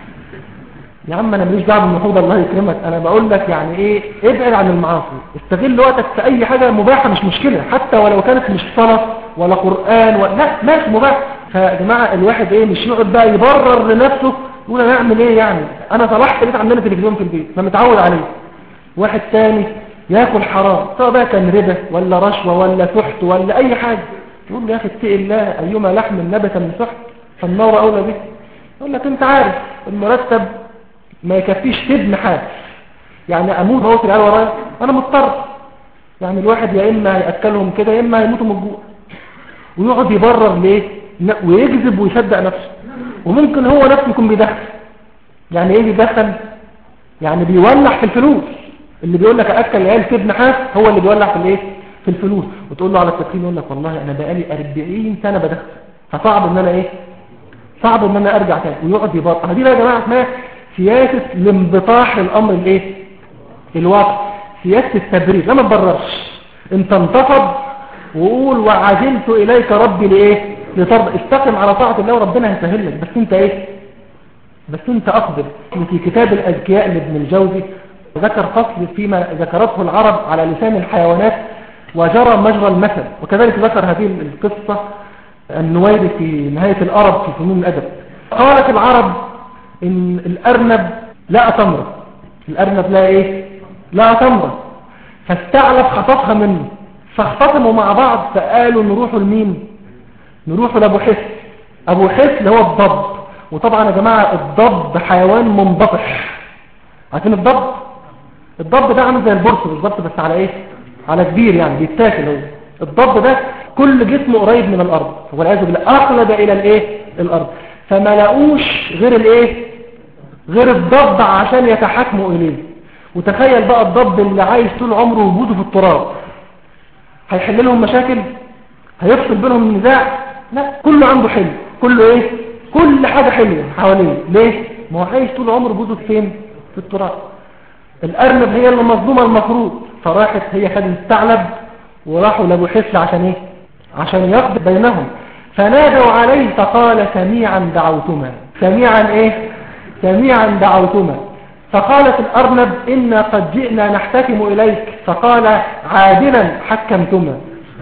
يا عم انا ماليش دعوه بالمحوضه الله يكرمك، انا بقول لك يعني ايه؟ ابعد عن المعاصي، استغل وقتك في اي حاجه مباحه مش مشكله، حتى ولو كانت مش صلاه ولا قران لا ماشي مباح. فيا جماعه الواحد ايه؟ مش يقعد بقى يبرر لنفسه يقول انا اعمل ايه يعني؟ انا صلحت بيت عندنا تلفزيون في البيت انا متعود عليه. واحد تاني ياكل حرام سواء بقى كان ربا ولا رشوه ولا سحت ولا اي حاجه، يقول له يا اخي اتقي الله ايما لحم نبت من سحت فالنار اولى به. يقول لك انت عارف المرتب ما يكفيش تبني حاجة، يعني اموت موت العيال ورايا انا مضطر. يعني الواحد يا اما ياكلهم كده يا اما يموتوا من الجوع، ويقعد يبرر ليه ويكذب ويصدق نفسه. وممكن هو نفسه يكون بيدخل. يعني ايه بيدخل؟ يعني بيولع في الفلوس. اللي بيقول لك اكل العيال تبني حاجة هو اللي بيولع في الايه؟ في الفلوس. وتقول له على التدخين يقول لك والله انا بقالي 40 سنه بدخل فصعب ان انا ايه؟ صعب ان انا ارجع تاني. ويقعد يبرر. هذه يا جماعه اسمها سياسة الانبطاح للأمر الايه؟ الواقع، سياسة التبرير. لا ما تبررش، انت انتفض وقول وعجلت اليك ربي لايه؟ لترضى. استقم على طاعة الله وربنا هيسهل لك، بس انت ايه؟ بس انت اقبل. في كتاب الاذكياء لابن الجوزي ذكر فصل فيما ذكرته العرب على لسان الحيوانات وجرى مجرى المثل، وكذلك ذكر هذه القصة النويري في نهاية الأرب في فنون الأدب. قالت العرب ان الارنب لقى تمره، الارنب لقى ايه؟ لقى تمره، فاستعلب خطفها منه، فاختصموا مع بعض فقالوا نروحوا لمين؟ نروحوا لابو حس. ابو حس اللي هو الضب. وطبعا يا جماعه الضب حيوان منبطح، عارفين الضب؟ الضب ده عامل زي البرص بالظبط، بس على ايه؟ على كبير يعني، بيتاكل هو. الضب ده كل جسمه قريب من الارض، والعياذ بالله اقلب الى الايه؟ الارض. فما لاقوش غير الايه؟ غير الضب عشان يتحاكموا اليه. وتخيل بقى الضب اللي عايش طول عمره وجوده في التراب، هيحل لهم مشاكل؟ هيفصل بينهم النزاع؟ لا، كله عنده حلو، كله ايه؟ كل حاجة حلوة حواليه. ليه؟ ما هو عايش طول عمره وجوده فين؟ في التراب. الارنب هي اللي مظلومه المفروض، فراحت هي خدت الثعلب وراحوا لابو حفل عشان ايه؟ عشان يقضي بينهم. فنادوا عليه فقال سميعا دعوتما. سميعا ايه؟ سميعا دعوتما. فقالت الارنب إنا قد جئنا نحتكم اليك، فقال عادلا حكمتما.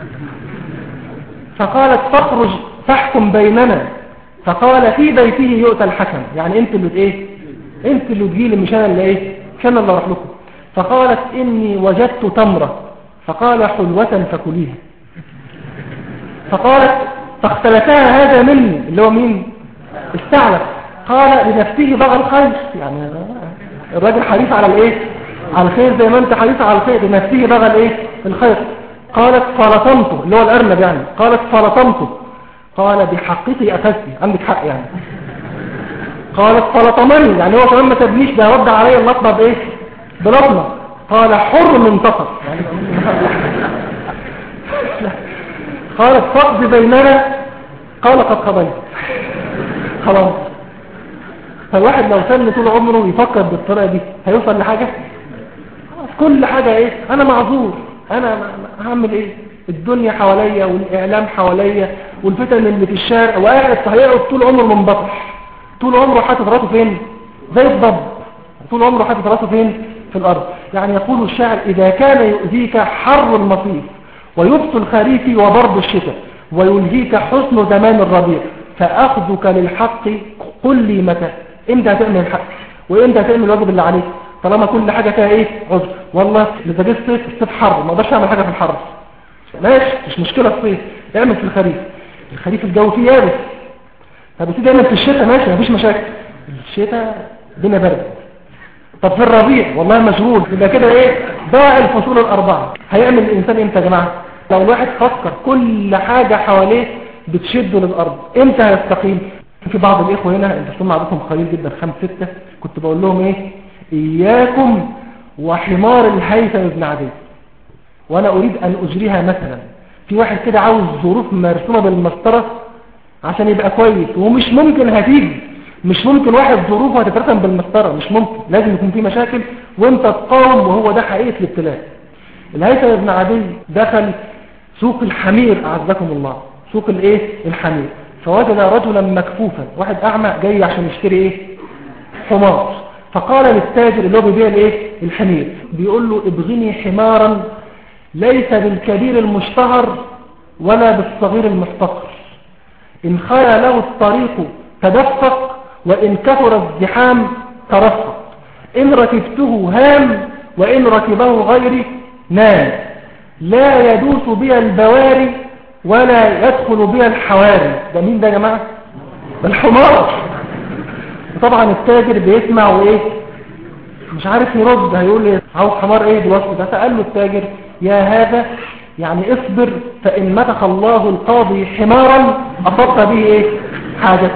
فقالت فاخرج فاحكم بيننا، فقال في بيته يؤتى الحكم. يعني انت اللي ايه؟ انت اللي تجيلي، مش انا اللي ايه؟ كان الله راح لكم. فقالت إني وجدت تمرة، فقال حلوة فكليها. فقالت فاختلفها هذا مني، اللي هو مين؟ الثعلب. قال لنفسه بغى الخير، يعني الراجل حريص على الايه؟ على الخير زي ما انت حريص على الخير، لنفسه بغى الايه؟ الخير. قالت فلطمته، اللي هو الارنب يعني. قالت فلطمته، قال بحقتي اخذتي، عندك حق يعني. قالت فلطمني، يعني هو كمان ما سابنيش، ده رد علي اللطمه بايه؟ بلطمه. قال حر منتصر يعني. قالت فقد بيننا، قال قد قضيت. خلاص. فالواحد لو سن طول عمره يفكر بالطريقه دي هيوصل لحاجه؟ كل حاجه ايه؟ انا معذور، انا هعمل ايه؟ الدنيا حواليا والاعلام حواليا والفتن اللي في الشارع، وقاعد هيقعد طول عمره منبطح، طول عمره حاطط راسه فين؟ زي الضب، طول عمره حاطط راسه فين؟ في الارض. يعني يقول الشاعر اذا كان يؤذيك حر المصيف ويبطل الخريف وبرد الشتاء ويلهيك حسن زمان الربيع فاخذك للحق قل لي متى، انت هتعمل الحق وانت هتعمل الواجب اللي عليك، طالما كل حاجه فيها ايه؟ عذر. والله اذا جه الصيف، الصيف حر، ما اقدرش اعمل حاجه في الحر، ماشي، مش مشكله الصيف، اعمل في الخريف. الخريف الجو فيه يابس، طب بتيجي اعمل في الشتاء، ماشي مفيش مشاكل، الشتاء الدنيا برد. طب في الربيع والله مشغول، يبقى كده ايه؟ ضاع الفصول الاربعه. هيعمل الانسان امتى يا جماعه؟ لو الواحد فكر كل حاجه حواليه بتشده للارض، امتى هيستقيم؟ في بعض الاخوه هنا انت سمع عندكم قليل جدا 5 6، كنت بقول لهم ايه؟ اياكم وحمار الهيثم بن عدي. وانا اريد ان اجريها مثلا. في واحد كده عاوز ظروف مرسومه بالمسطره عشان يبقى كويس، ومش ممكن هتيجي، مش ممكن واحد ظروفه هتترسم بالمسطره، مش ممكن، لازم يكون في مشاكل وانت تقاوم، وهو ده حقيقه الابتلاء. الهيثم بن عدي دخل سوق الحمير، اعزكم الله، سوق الايه؟ الحمير. فوجد رجلا مكفوفا، واحد اعمى جاي عشان يشتري ايه؟ حمار. فقال للتاجر اللي هو بيبيع الايه؟ الحمير، بيقول له ابغني حمارا ليس بالكبير المشتهر ولا بالصغير المحتقر، إن خلا له الطريق تدفق وإن كثر الزحام ترفق، إن ركبته هام وإن ركبه غيري نام، لا يدوس بها البواري ولا يدخل بها الحواري. ده مين ده يا جماعة؟ ده الحمار. وطبعا التاجر بيسمع وايه؟ مش عارف يرد، هيقول لي عاوز حمار ايه بالوصف ده؟ فقال له التاجر يا هذا يعني اصبر فإن مدح الله القاضي حمارا أصبت به ايه؟ حاجة.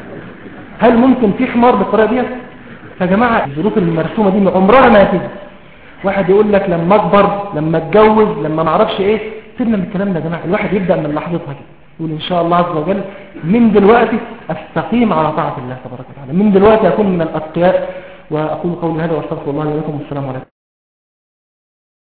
هل ممكن في حمار بالطريقة دي؟ يا جماعة الظروف المرسومة دي عمرها ما هتيجي. واحد يقول لك لما اكبر، لما اتجوز، لما معرفش ايه. سيبنا من الكلام ده يا جماعة. الواحد يبدأ من لحظتها كده، يقول ان شاء الله عز وجل من دلوقتي استقيم على طاعة الله تبارك وتعالى، من دلوقتي اكون من الاتقياء. واقول قولي هذا واستغفر الله لي ولكم، والسلام عليكم.